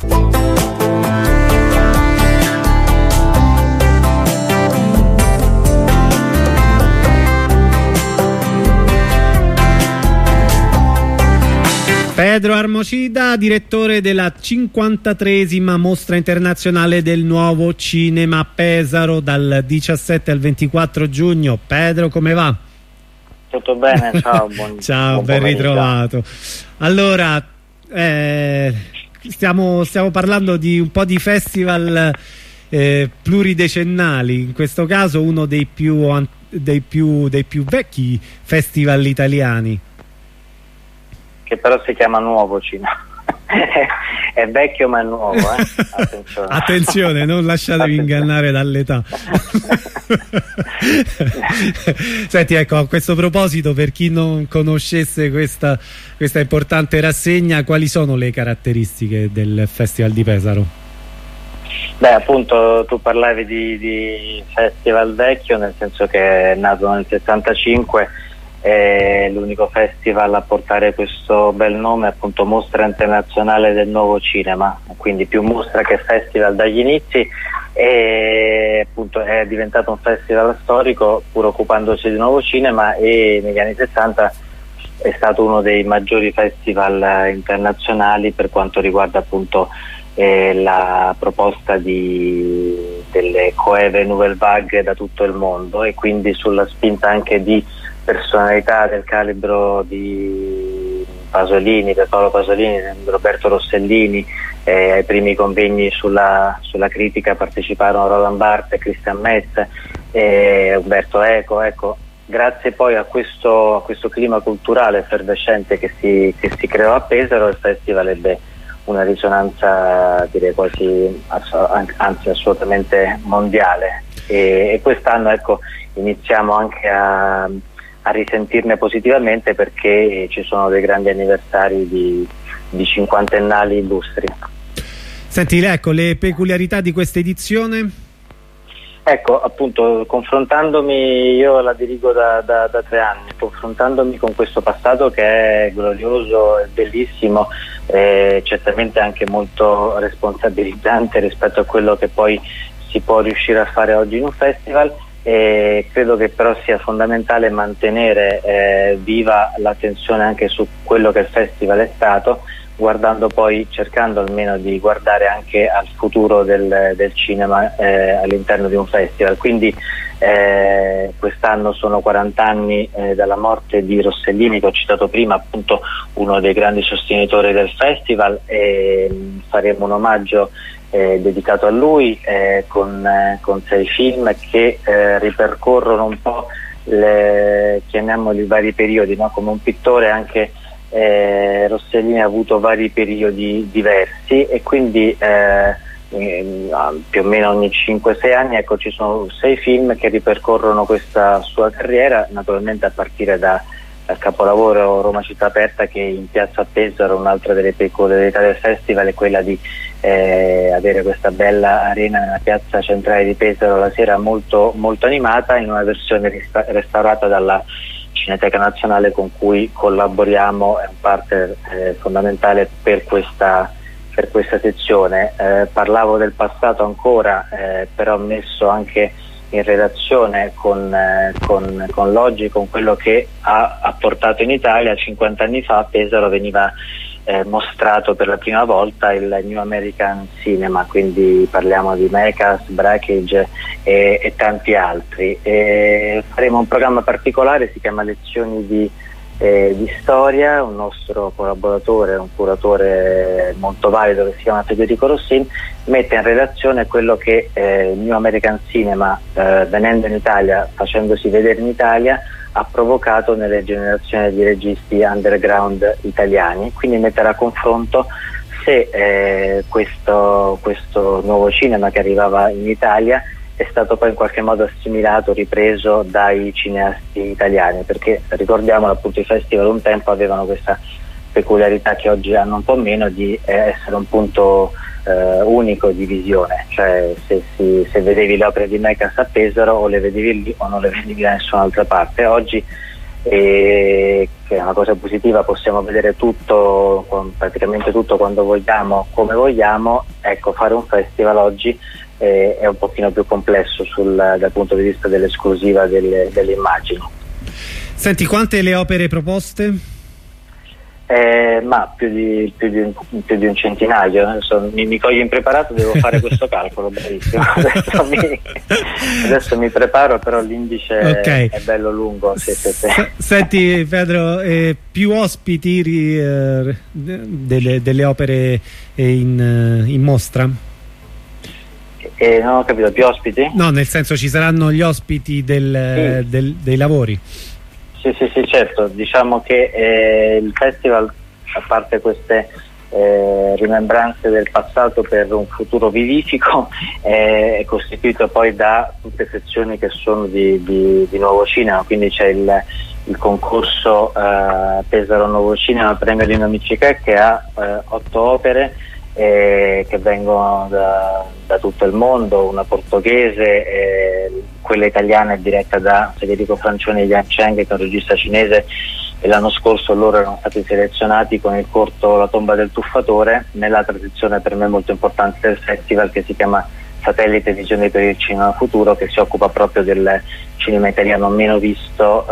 Pedro Armocida, direttore della 53esima Mostra Internazionale del Nuovo Cinema a Pesaro, dal 17 al 24 giugno. Pedro, come va? Tutto bene, ciao. Ciao, ben ritrovato. Allora, stiamo parlando di un po' di festival pluridecennali, in questo caso uno dei più vecchi festival italiani. Che però si chiama Nuovo Cinema. È vecchio ma è nuovo, attenzione. Attenzione, non lasciatevi ingannare dall'età. Senti, ecco, a questo proposito, per chi non conoscesse questa importante rassegna, quali sono le caratteristiche del Festival di Pesaro? Beh, appunto, tu parlavi di festival vecchio, nel senso che è nato nel 75. È l'unico festival a portare questo bel nome, appunto Mostra Internazionale del Nuovo Cinema, quindi più mostra che festival dagli inizi, e appunto è diventato un festival storico pur occupandosi di nuovo cinema, e negli anni 60 è stato uno dei maggiori festival internazionali per quanto riguarda appunto la proposta delle coeve Nouvelle Vague da tutto il mondo, e quindi sulla spinta anche di personalità del calibro di Pasolini, per Paolo Pasolini, Roberto Rossellini. Ai primi convegni sulla critica parteciparono Roland Barthes, Christian Metz, Umberto Eco. Ecco, grazie poi a questo clima culturale effervescente che si creò a Pesaro, il festival ebbe una risonanza, direi quasi, anzi assolutamente mondiale, e quest'anno, ecco, iniziamo anche a risentirne positivamente, perché ci sono dei grandi anniversari di cinquantennali illustri. Senti, ecco, le peculiarità di questa edizione? Ecco, appunto, confrontandomi, io la dirigo da 3 anni, confrontandomi con questo passato che è glorioso e bellissimo, certamente anche molto responsabilizzante rispetto a quello che poi si può riuscire a fare oggi in un festival. Credo che però sia fondamentale mantenere viva l'attenzione anche su quello che il festival è stato, cercando almeno di guardare anche al futuro del cinema all'interno di un festival. Quindi quest'anno sono 40 anni dalla morte di Rossellini, che ho citato prima, appunto uno dei grandi sostenitori del festival, e faremo un omaggio dedicato a lui con 6 film che ripercorrono un po' chiamiamoli vari periodi, no? Come un pittore anche Rossellini ha avuto vari periodi diversi, e quindi più o meno ogni 5-6 anni, ecco, ci sono 6 film che ripercorrono questa sua carriera, naturalmente a partire dal capolavoro Roma Città Aperta, che in piazza Pesaro, un'altra delle peculiarità del festival è quella di avere questa bella arena nella piazza centrale di Pesaro la sera, molto, molto animata, in una versione restaurata dalla Cineteca Nazionale, con cui collaboriamo, è un partner fondamentale per questa sezione. Parlavo del passato ancora, però messo anche in relazione con l'oggi, con quello che ha portato in Italia. 50 anni fa a Pesaro veniva mostrato per la prima volta il New American Cinema, quindi parliamo di Mecas, Brakhage e tanti altri. Faremo un programma particolare, si chiama Lezioni di storia. Un nostro collaboratore, un curatore molto valido che si chiama Federico Rossin, mette in relazione quello che il New American Cinema, venendo in Italia, facendosi vedere in Italia, ha provocato nelle generazioni di registi underground italiani, quindi mettere a confronto se questo nuovo cinema che arrivava in Italia è stato poi in qualche modo assimilato, ripreso dai cineasti italiani, perché ricordiamolo, appunto, i festival un tempo avevano questa peculiarità che oggi hanno un po' meno, di essere un punto unico di visione, cioè se vedevi le opere di Mecas a Pesaro o le vedevi lì o non le vedevi da nessun'altra parte. Oggi, che è una cosa positiva, possiamo vedere tutto, praticamente tutto, quando vogliamo, come vogliamo. Ecco, fare un festival oggi è un pochino più complesso dal punto di vista dell'esclusiva delle immagini. Senti, quante le opere proposte? Ma più di un centinaio. Mi coglie impreparato, devo fare questo calcolo, bravissimo. Adesso mi preparo, però l'indice è bello lungo. Senti Pedro, più ospiti delle opere in mostra? Non ho capito, più ospiti? No, nel senso, ci saranno gli ospiti dei lavori. Sì, certo. Diciamo che il festival, a parte queste rimembranze del passato per un futuro vivifico, è costituito poi da tutte sezioni che sono di nuovo cinema, quindi c'è il concorso Pesaro Nuovo Cinema Premio Lino Miccichè, che ha 8 opere che vengono da tutto il mondo, una portoghese, quella italiana è diretta da Federico Francione e Yang Cheng, che è un regista cinese, e l'anno scorso loro erano stati selezionati con il corto La tomba del tuffatore nella tradizione per me molto importante del festival, che si chiama Satellite Visioni per il Cinema Futuro, che si occupa proprio del cinema italiano meno visto,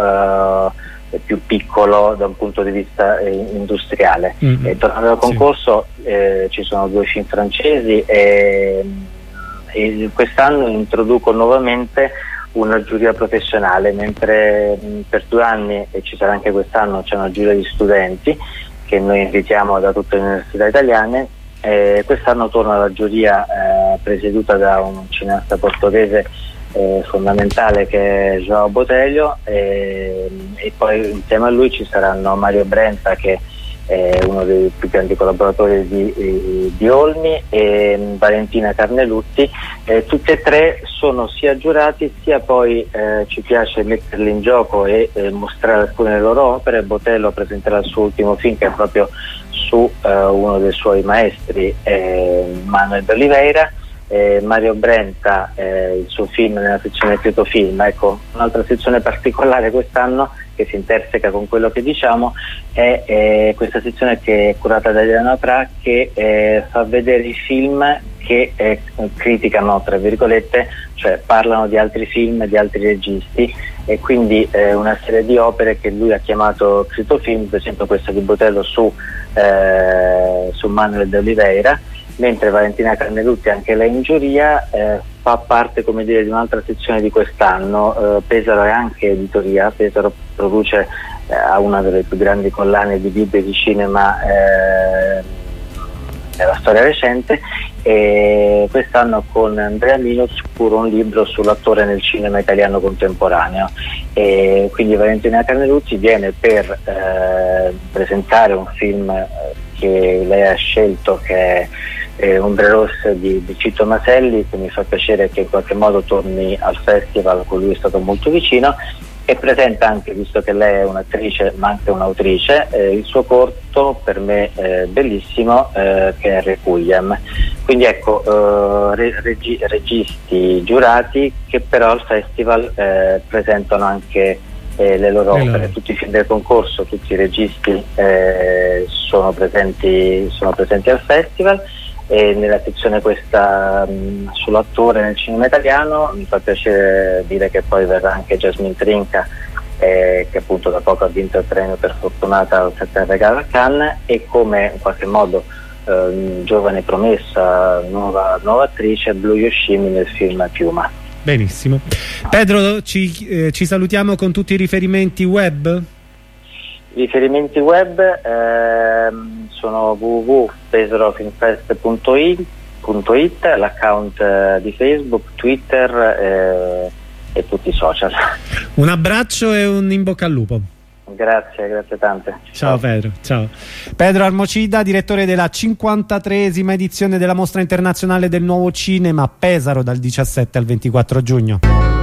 più piccolo da un punto di vista industriale. Tornando al concorso, ci sono 2 film francesi e quest'anno introduco nuovamente una giuria professionale, mentre per 2 anni, e ci sarà anche quest'anno, c'è una giuria di studenti che noi invitiamo da tutte le università italiane. Quest'anno torna la giuria presieduta da un cineasta portoghese fondamentale, che è João Botelho, e poi insieme a lui ci saranno Mario Brenta, che è uno dei più grandi collaboratori di Olmi, e Valentina Carnelutti. Tutti e 3 sono sia giurati, sia poi ci piace metterli in gioco e mostrare alcune delle loro opere. Botelho presenterà il suo ultimo film, che è proprio su uno dei suoi maestri, Manuel de Oliveira. Mario Brenta, il suo film nella sezione Creto Film. Ecco, un'altra sezione particolare quest'anno, che si interseca con quello che diciamo, è questa sezione che è curata da Elena Pra, che fa vedere i film che criticano, tra virgolette, cioè parlano di altri film, di altri registi, e quindi una serie di opere che lui ha chiamato Creto Film, per esempio questa di Botelho su Manuel de Oliveira, mentre Valentina Carnelutti, anche lei in giuria, fa parte, come dire, di un'altra sezione di quest'anno. Pesaro è anche editoria, Pesaro produce ha una delle più grandi collane di libri di cinema nella storia recente, e quest'anno con Andrea Minuz curo un libro sull'attore nel cinema italiano contemporaneo, e quindi Valentina Carnelutti viene per presentare un film che lei ha scelto, che è Ombre Rosse di Cito Maselli, che mi fa piacere che in qualche modo torni al festival, con lui è stato molto vicino, e presenta anche, visto che lei è un'attrice ma anche un'autrice, il suo corto, per me bellissimo, che è Requiem. Quindi ecco, registi giurati che però al festival presentano anche le loro opere. Tutti i film del concorso, tutti i registi sono presenti al festival. E nella sezione questa sull'attore nel cinema italiano mi fa piacere dire che poi verrà anche Jasmine Trinca, che appunto da poco ha vinto il premio per fortunata al Settenne Regalo a Cannes, e come in qualche modo giovane promessa, nuova attrice, Blue Yoshimi nel film Piuma. Benissimo. Pedro, ci salutiamo con tutti i riferimenti web? I riferimenti web sono www.peserofilmfest.it, l'account di Facebook, Twitter e tutti i social. Un abbraccio e un in bocca al lupo. Grazie tante. Ciao Pedro, ciao. Pedro Armocida, direttore della 53esima edizione della Mostra Internazionale del Nuovo Cinema a Pesaro dal 17 al 24 giugno.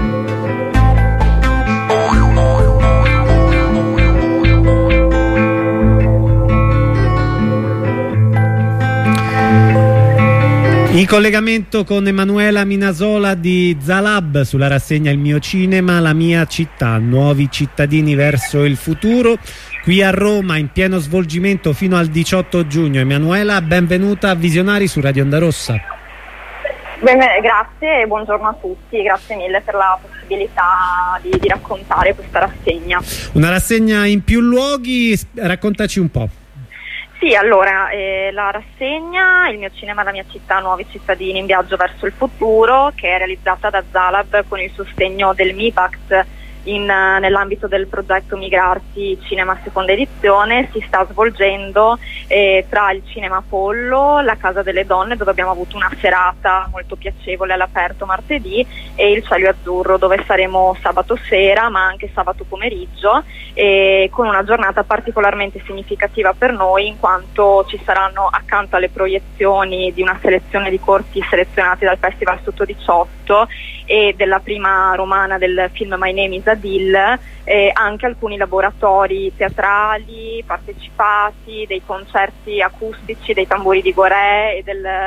In collegamento con Emanuela Minasola di Zalab sulla rassegna Il mio cinema, la mia città, nuovi cittadini verso il futuro, qui a Roma in pieno svolgimento fino al 18 giugno. Emanuela, benvenuta a Visionari su Radio Onda Rossa. Bene, grazie e buongiorno a tutti, grazie mille per la possibilità di raccontare questa rassegna. Una rassegna in più luoghi, raccontaci un po'. Sì, allora, la rassegna Il mio cinema, la mia città, nuovi cittadini in viaggio verso il futuro, che è realizzata da Zalab con il sostegno del MIPACT nell'ambito del progetto Migrarsi Cinema seconda edizione, si sta svolgendo tra il Cinema Apollo, la Casa delle Donne, dove abbiamo avuto una serata molto piacevole all'aperto martedì, e il Cielo Azzurro, dove saremo sabato sera ma anche sabato pomeriggio, con una giornata particolarmente significativa per noi, in quanto ci saranno, accanto alle proiezioni di una selezione di corti selezionati dal Festival Sotto 18 e della prima romana del film My Name is Adil, anche alcuni laboratori teatrali partecipati, dei concerti acustici dei tamburi di Gorè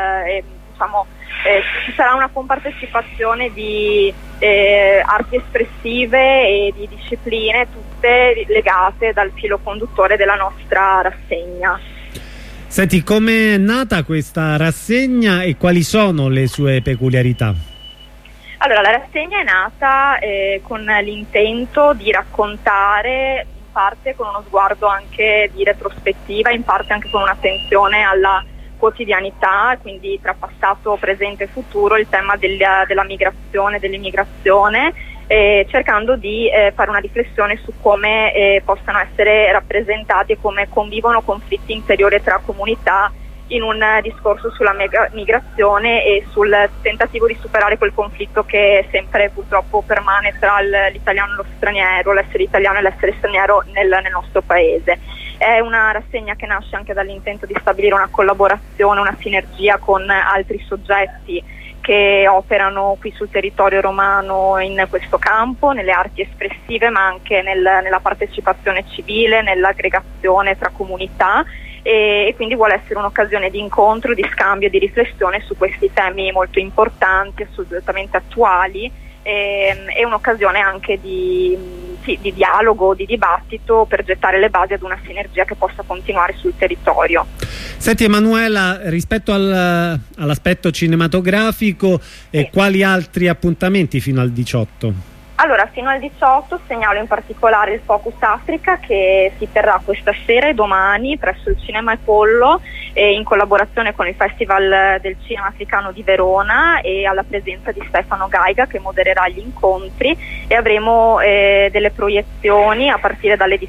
ci sarà una compartecipazione di arti espressive e di discipline, tutte legate dal filo conduttore della nostra rassegna. Senti, come è nata questa rassegna e quali sono le sue peculiarità? Allora, la rassegna è nata con l'intento di raccontare, in parte con uno sguardo anche di retrospettiva, in parte anche con un'attenzione alla quotidianità, quindi tra passato, presente e futuro, il tema della migrazione, dell'immigrazione, cercando di fare una riflessione su come possano essere rappresentati e come convivono conflitti interiori tra comunità, in un discorso sulla migrazione e sul tentativo di superare quel conflitto che sempre purtroppo permane tra l'italiano e lo straniero, l'essere italiano e l'essere straniero nel nostro paese. È una rassegna che nasce anche dall'intento di stabilire una collaborazione, una sinergia con altri soggetti che operano qui sul territorio romano in questo campo, nelle arti espressive, ma anche nella partecipazione civile, nell'aggregazione tra comunità, e quindi vuole essere un'occasione di incontro, di scambio, di riflessione su questi temi molto importanti, assolutamente attuali, e un'occasione anche di dialogo, di dibattito, per gettare le basi ad una sinergia che possa continuare sul territorio. Senti Emanuela, rispetto all'aspetto cinematografico, quali altri appuntamenti fino al 18? Allora, fino al 18 segnalo in particolare il Focus Africa, che si terrà questa sera e domani presso il Cinema Apollo, in collaborazione con il Festival del Cinema Africano di Verona, e alla presenza di Stefano Gaiga, che modererà gli incontri, e avremo delle proiezioni a partire dalle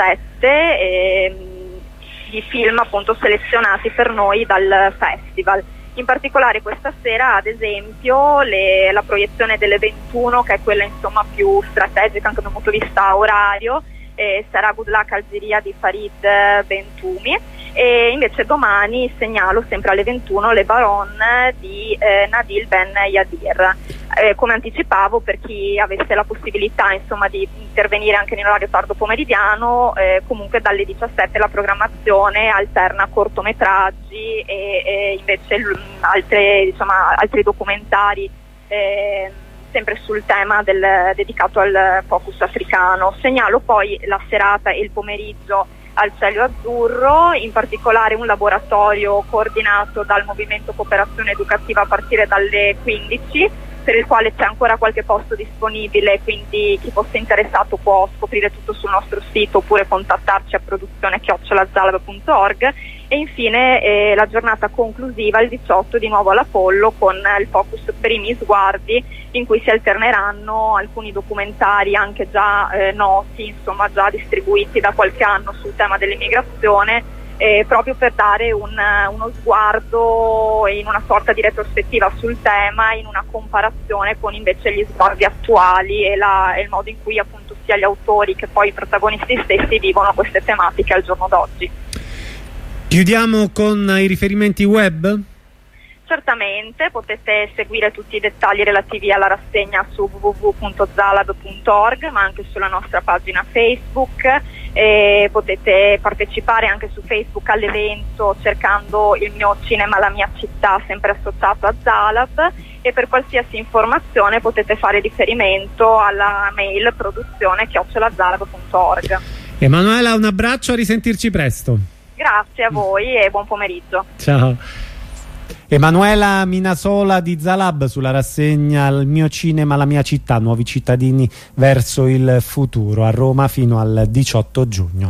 17 di film appunto selezionati per noi dal festival. In particolare questa sera, ad esempio, la proiezione delle 21, che è quella insomma più strategica anche dal punto di vista orario, sarà Good Luck Algeria di Farid Bentumi, e invece domani segnalo sempre alle 21 Le Baron di Nadil Ben Yadir. Come anticipavo, per chi avesse la possibilità insomma di intervenire anche in orario tardo pomeridiano, comunque dalle 17 la programmazione alterna cortometraggi e invece altri documentari sempre sul tema dedicato al focus africano. Segnalo poi la serata e il pomeriggio al Cielo Azzurro, in particolare un laboratorio coordinato dal Movimento Cooperazione Educativa a partire dalle 15 per il quale c'è ancora qualche posto disponibile, quindi chi fosse interessato può scoprire tutto sul nostro sito oppure contattarci a produzione@zalab.org. E infine la giornata conclusiva il 18 di nuovo all'Apollo con il focus Primi Sguardi, in cui si alterneranno alcuni documentari anche già noti, insomma già distribuiti da qualche anno sul tema dell'immigrazione, proprio per dare uno sguardo in una sorta di retrospettiva sul tema, in una comparazione con invece gli sguardi attuali e il modo in cui appunto sia gli autori che poi i protagonisti stessi vivono queste tematiche al giorno d'oggi. Chiudiamo con i riferimenti web? Certamente, potete seguire tutti i dettagli relativi alla rassegna su www.zalab.org, ma anche sulla nostra pagina Facebook, e potete partecipare anche su Facebook all'evento cercando il mio cinema, la mia città, sempre associato a Zalab, e per qualsiasi informazione potete fare riferimento alla mail produzione@zalab.org. Emanuela, un abbraccio, a risentirci presto. Grazie a voi e buon pomeriggio. Ciao. Emanuela Minasola di Zalab sulla rassegna Il mio cinema, la mia città, nuovi cittadini verso il futuro, a Roma fino al 18 giugno.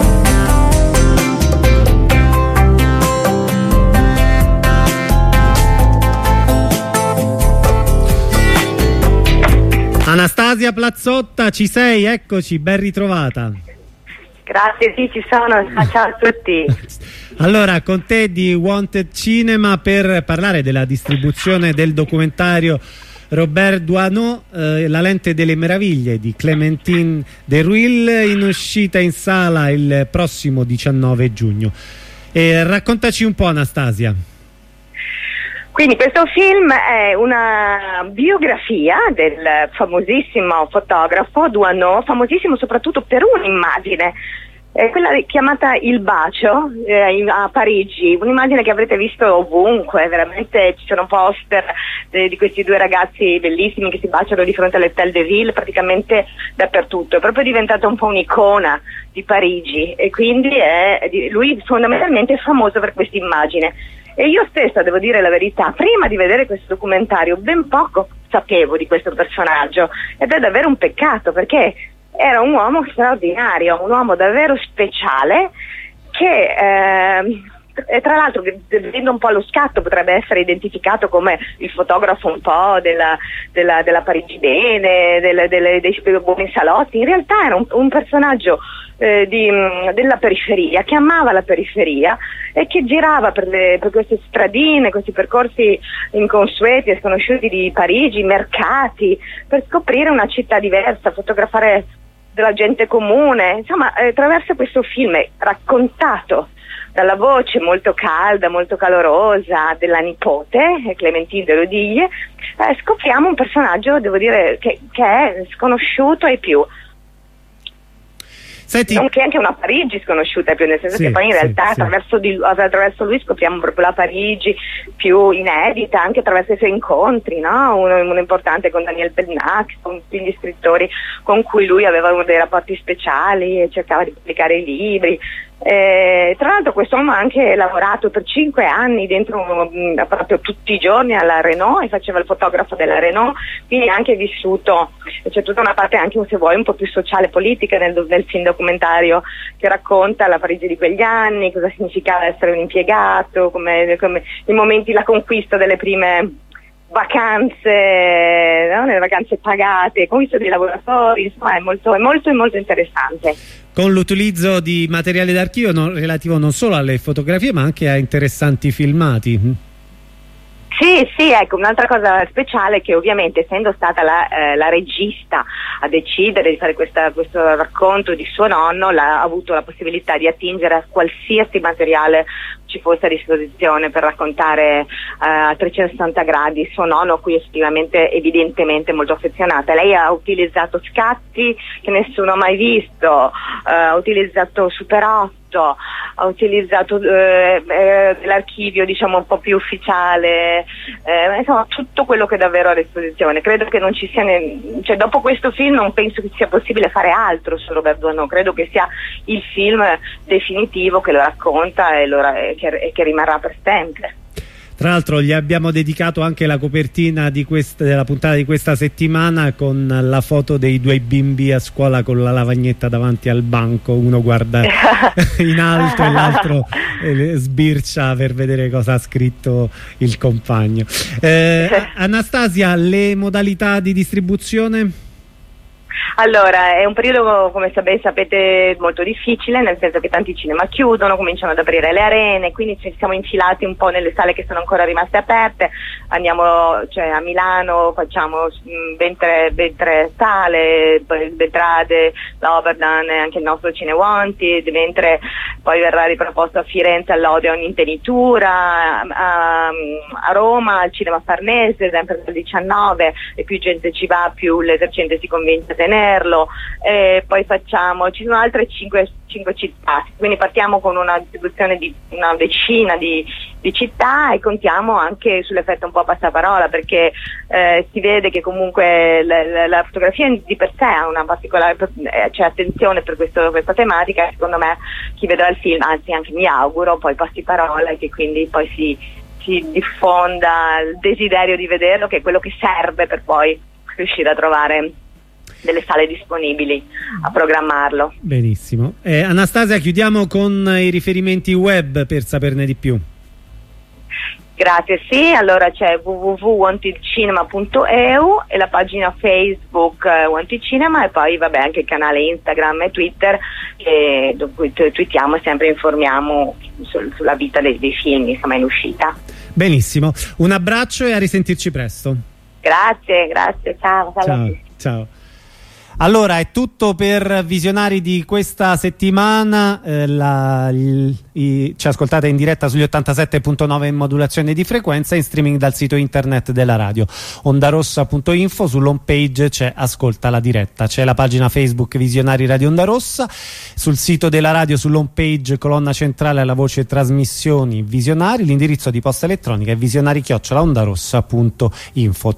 Anastasia Plazzotta, ci sei? Eccoci, ben ritrovata. Grazie, sì, ci sono. Ciao a tutti. Allora, con te di Wanted Cinema per parlare della distribuzione del documentario Robert Doisneau, La lente delle meraviglie di Clémentine Deruille, in uscita in sala il prossimo 19 giugno. Raccontaci un po', Anastasia. Quindi questo film è una biografia del famosissimo fotografo Doisneau, famosissimo soprattutto per un'immagine, quella chiamata Il bacio a Parigi, un'immagine che avrete visto ovunque, veramente ci sono poster di questi due ragazzi bellissimi che si baciano di fronte all'Hôtel de Ville, praticamente dappertutto, è proprio diventata un po' un'icona di Parigi, e quindi lui fondamentalmente è famoso per questa immagine. E io stessa, devo dire la verità, prima di vedere questo documentario ben poco sapevo di questo personaggio, ed è davvero un peccato, perché era un uomo straordinario, un uomo davvero speciale che tra l'altro, vedendo un po' lo scatto, potrebbe essere identificato come il fotografo un po' della Parigi bene, dei buoni salotti. In realtà era un personaggio della periferia, che amava la periferia e che girava per queste stradine, questi percorsi inconsueti e sconosciuti di Parigi, mercati, per scoprire una città diversa, fotografare della gente comune. Insomma, attraverso questo film raccontato dalla voce molto calda, molto calorosa della nipote, Clémentine Deruille, scopriamo un personaggio, devo dire, che è sconosciuto ai più. Senti, nonché anche una Parigi sconosciuta ai più, nel senso che poi in realtà attraverso lui scopriamo proprio la Parigi più inedita, anche attraverso i suoi incontri, no? Uno importante con Daniel Pennac, con gli scrittori con cui lui aveva dei rapporti speciali e cercava di pubblicare i libri. Tra l'altro quest'uomo ha anche lavorato per 5 anni dentro proprio tutti i giorni alla Renault, e faceva il fotografo della Renault, quindi ha anche vissuto, c'è tutta una parte anche, se vuoi, un po' più sociale politica nel film documentario, che racconta la Parigi di quegli anni, cosa significava essere un impiegato, come i momenti, la conquista delle prime vacanze, no? Le vacanze pagate, conquista dei lavoratori, insomma è molto interessante. Con l'utilizzo di materiale d'archivio relativo non solo alle fotografie ma anche a interessanti filmati. Sì, ecco, un'altra cosa speciale è che ovviamente, essendo stata la regista a decidere di fare questo racconto di suo nonno, ha avuto la possibilità di attingere a qualsiasi materiale ci fosse a disposizione per raccontare a 360 gradi suo nonno, a cui evidentemente molto affezionata. Lei ha utilizzato scatti che nessuno ha mai visto, ha utilizzato Super 8, ha utilizzato l'archivio, diciamo, un po' più ufficiale, insomma tutto quello che davvero ha a disposizione. Credo che non ci sia cioè, dopo questo film non penso che sia possibile fare altro su Robert Doisneau, credo che sia il film definitivo che lo racconta e che rimarrà per sempre. Tra l'altro gli abbiamo dedicato anche la copertina della puntata di questa settimana, con la foto dei due bimbi a scuola con la lavagnetta davanti al banco, uno guarda in alto e l'altro sbircia per vedere cosa ha scritto il compagno. Anastasia, le modalità di distribuzione? Allora, è un periodo, come sapete, molto difficile, nel senso che tanti cinema chiudono, cominciano ad aprire le arene, quindi ci siamo infilati un po' nelle sale che sono ancora rimaste aperte. Andiamo, cioè, a Milano, facciamo ben tre sale, Beltrade, l'Oberdan e anche il nostro Cine Wanted, mentre poi verrà riproposto a Firenze all'Odeon Intenitura, a Roma al Cinema Farnese, sempre del 19, e più gente ci va, più l'esercente si convince a tenerlo. Poi ci sono altre 5 città, quindi partiamo con una distribuzione di una decina di città, e contiamo anche sull'effetto un po' passaparola, perché si vede che comunque la fotografia di per sé ha una particolare attenzione per questa tematica. Secondo me chi vedrà il film, anzi anche mi auguro, poi passi parola e che quindi poi si diffonda il desiderio di vederlo, che è quello che serve per poi riuscire a trovare delle sale disponibili a programmarlo. Benissimo. Anastasia, chiudiamo con i riferimenti web per saperne di più. Grazie, sì, allora c'è www.wantedcinema.eu e la pagina Facebook Wanted Cinema, e poi vabbè anche il canale Instagram e Twitter, dove twittiamo e sempre informiamo sulla vita dei film, insomma, in uscita. Benissimo, un abbraccio e a risentirci presto. Grazie, ciao. Ciao. Allora, è tutto per Visionari di questa settimana. Ci ascoltate in diretta sugli 87.9 in modulazione di frequenza, in streaming dal sito internet della radio ondarossa.info. sull'home page c'è Ascolta la diretta, c'è la pagina Facebook Visionari Radio Onda Rossa, sul sito della radio sull'home page colonna centrale la voce trasmissioni Visionari, l'indirizzo di posta elettronica è visionari@ondarossa.info.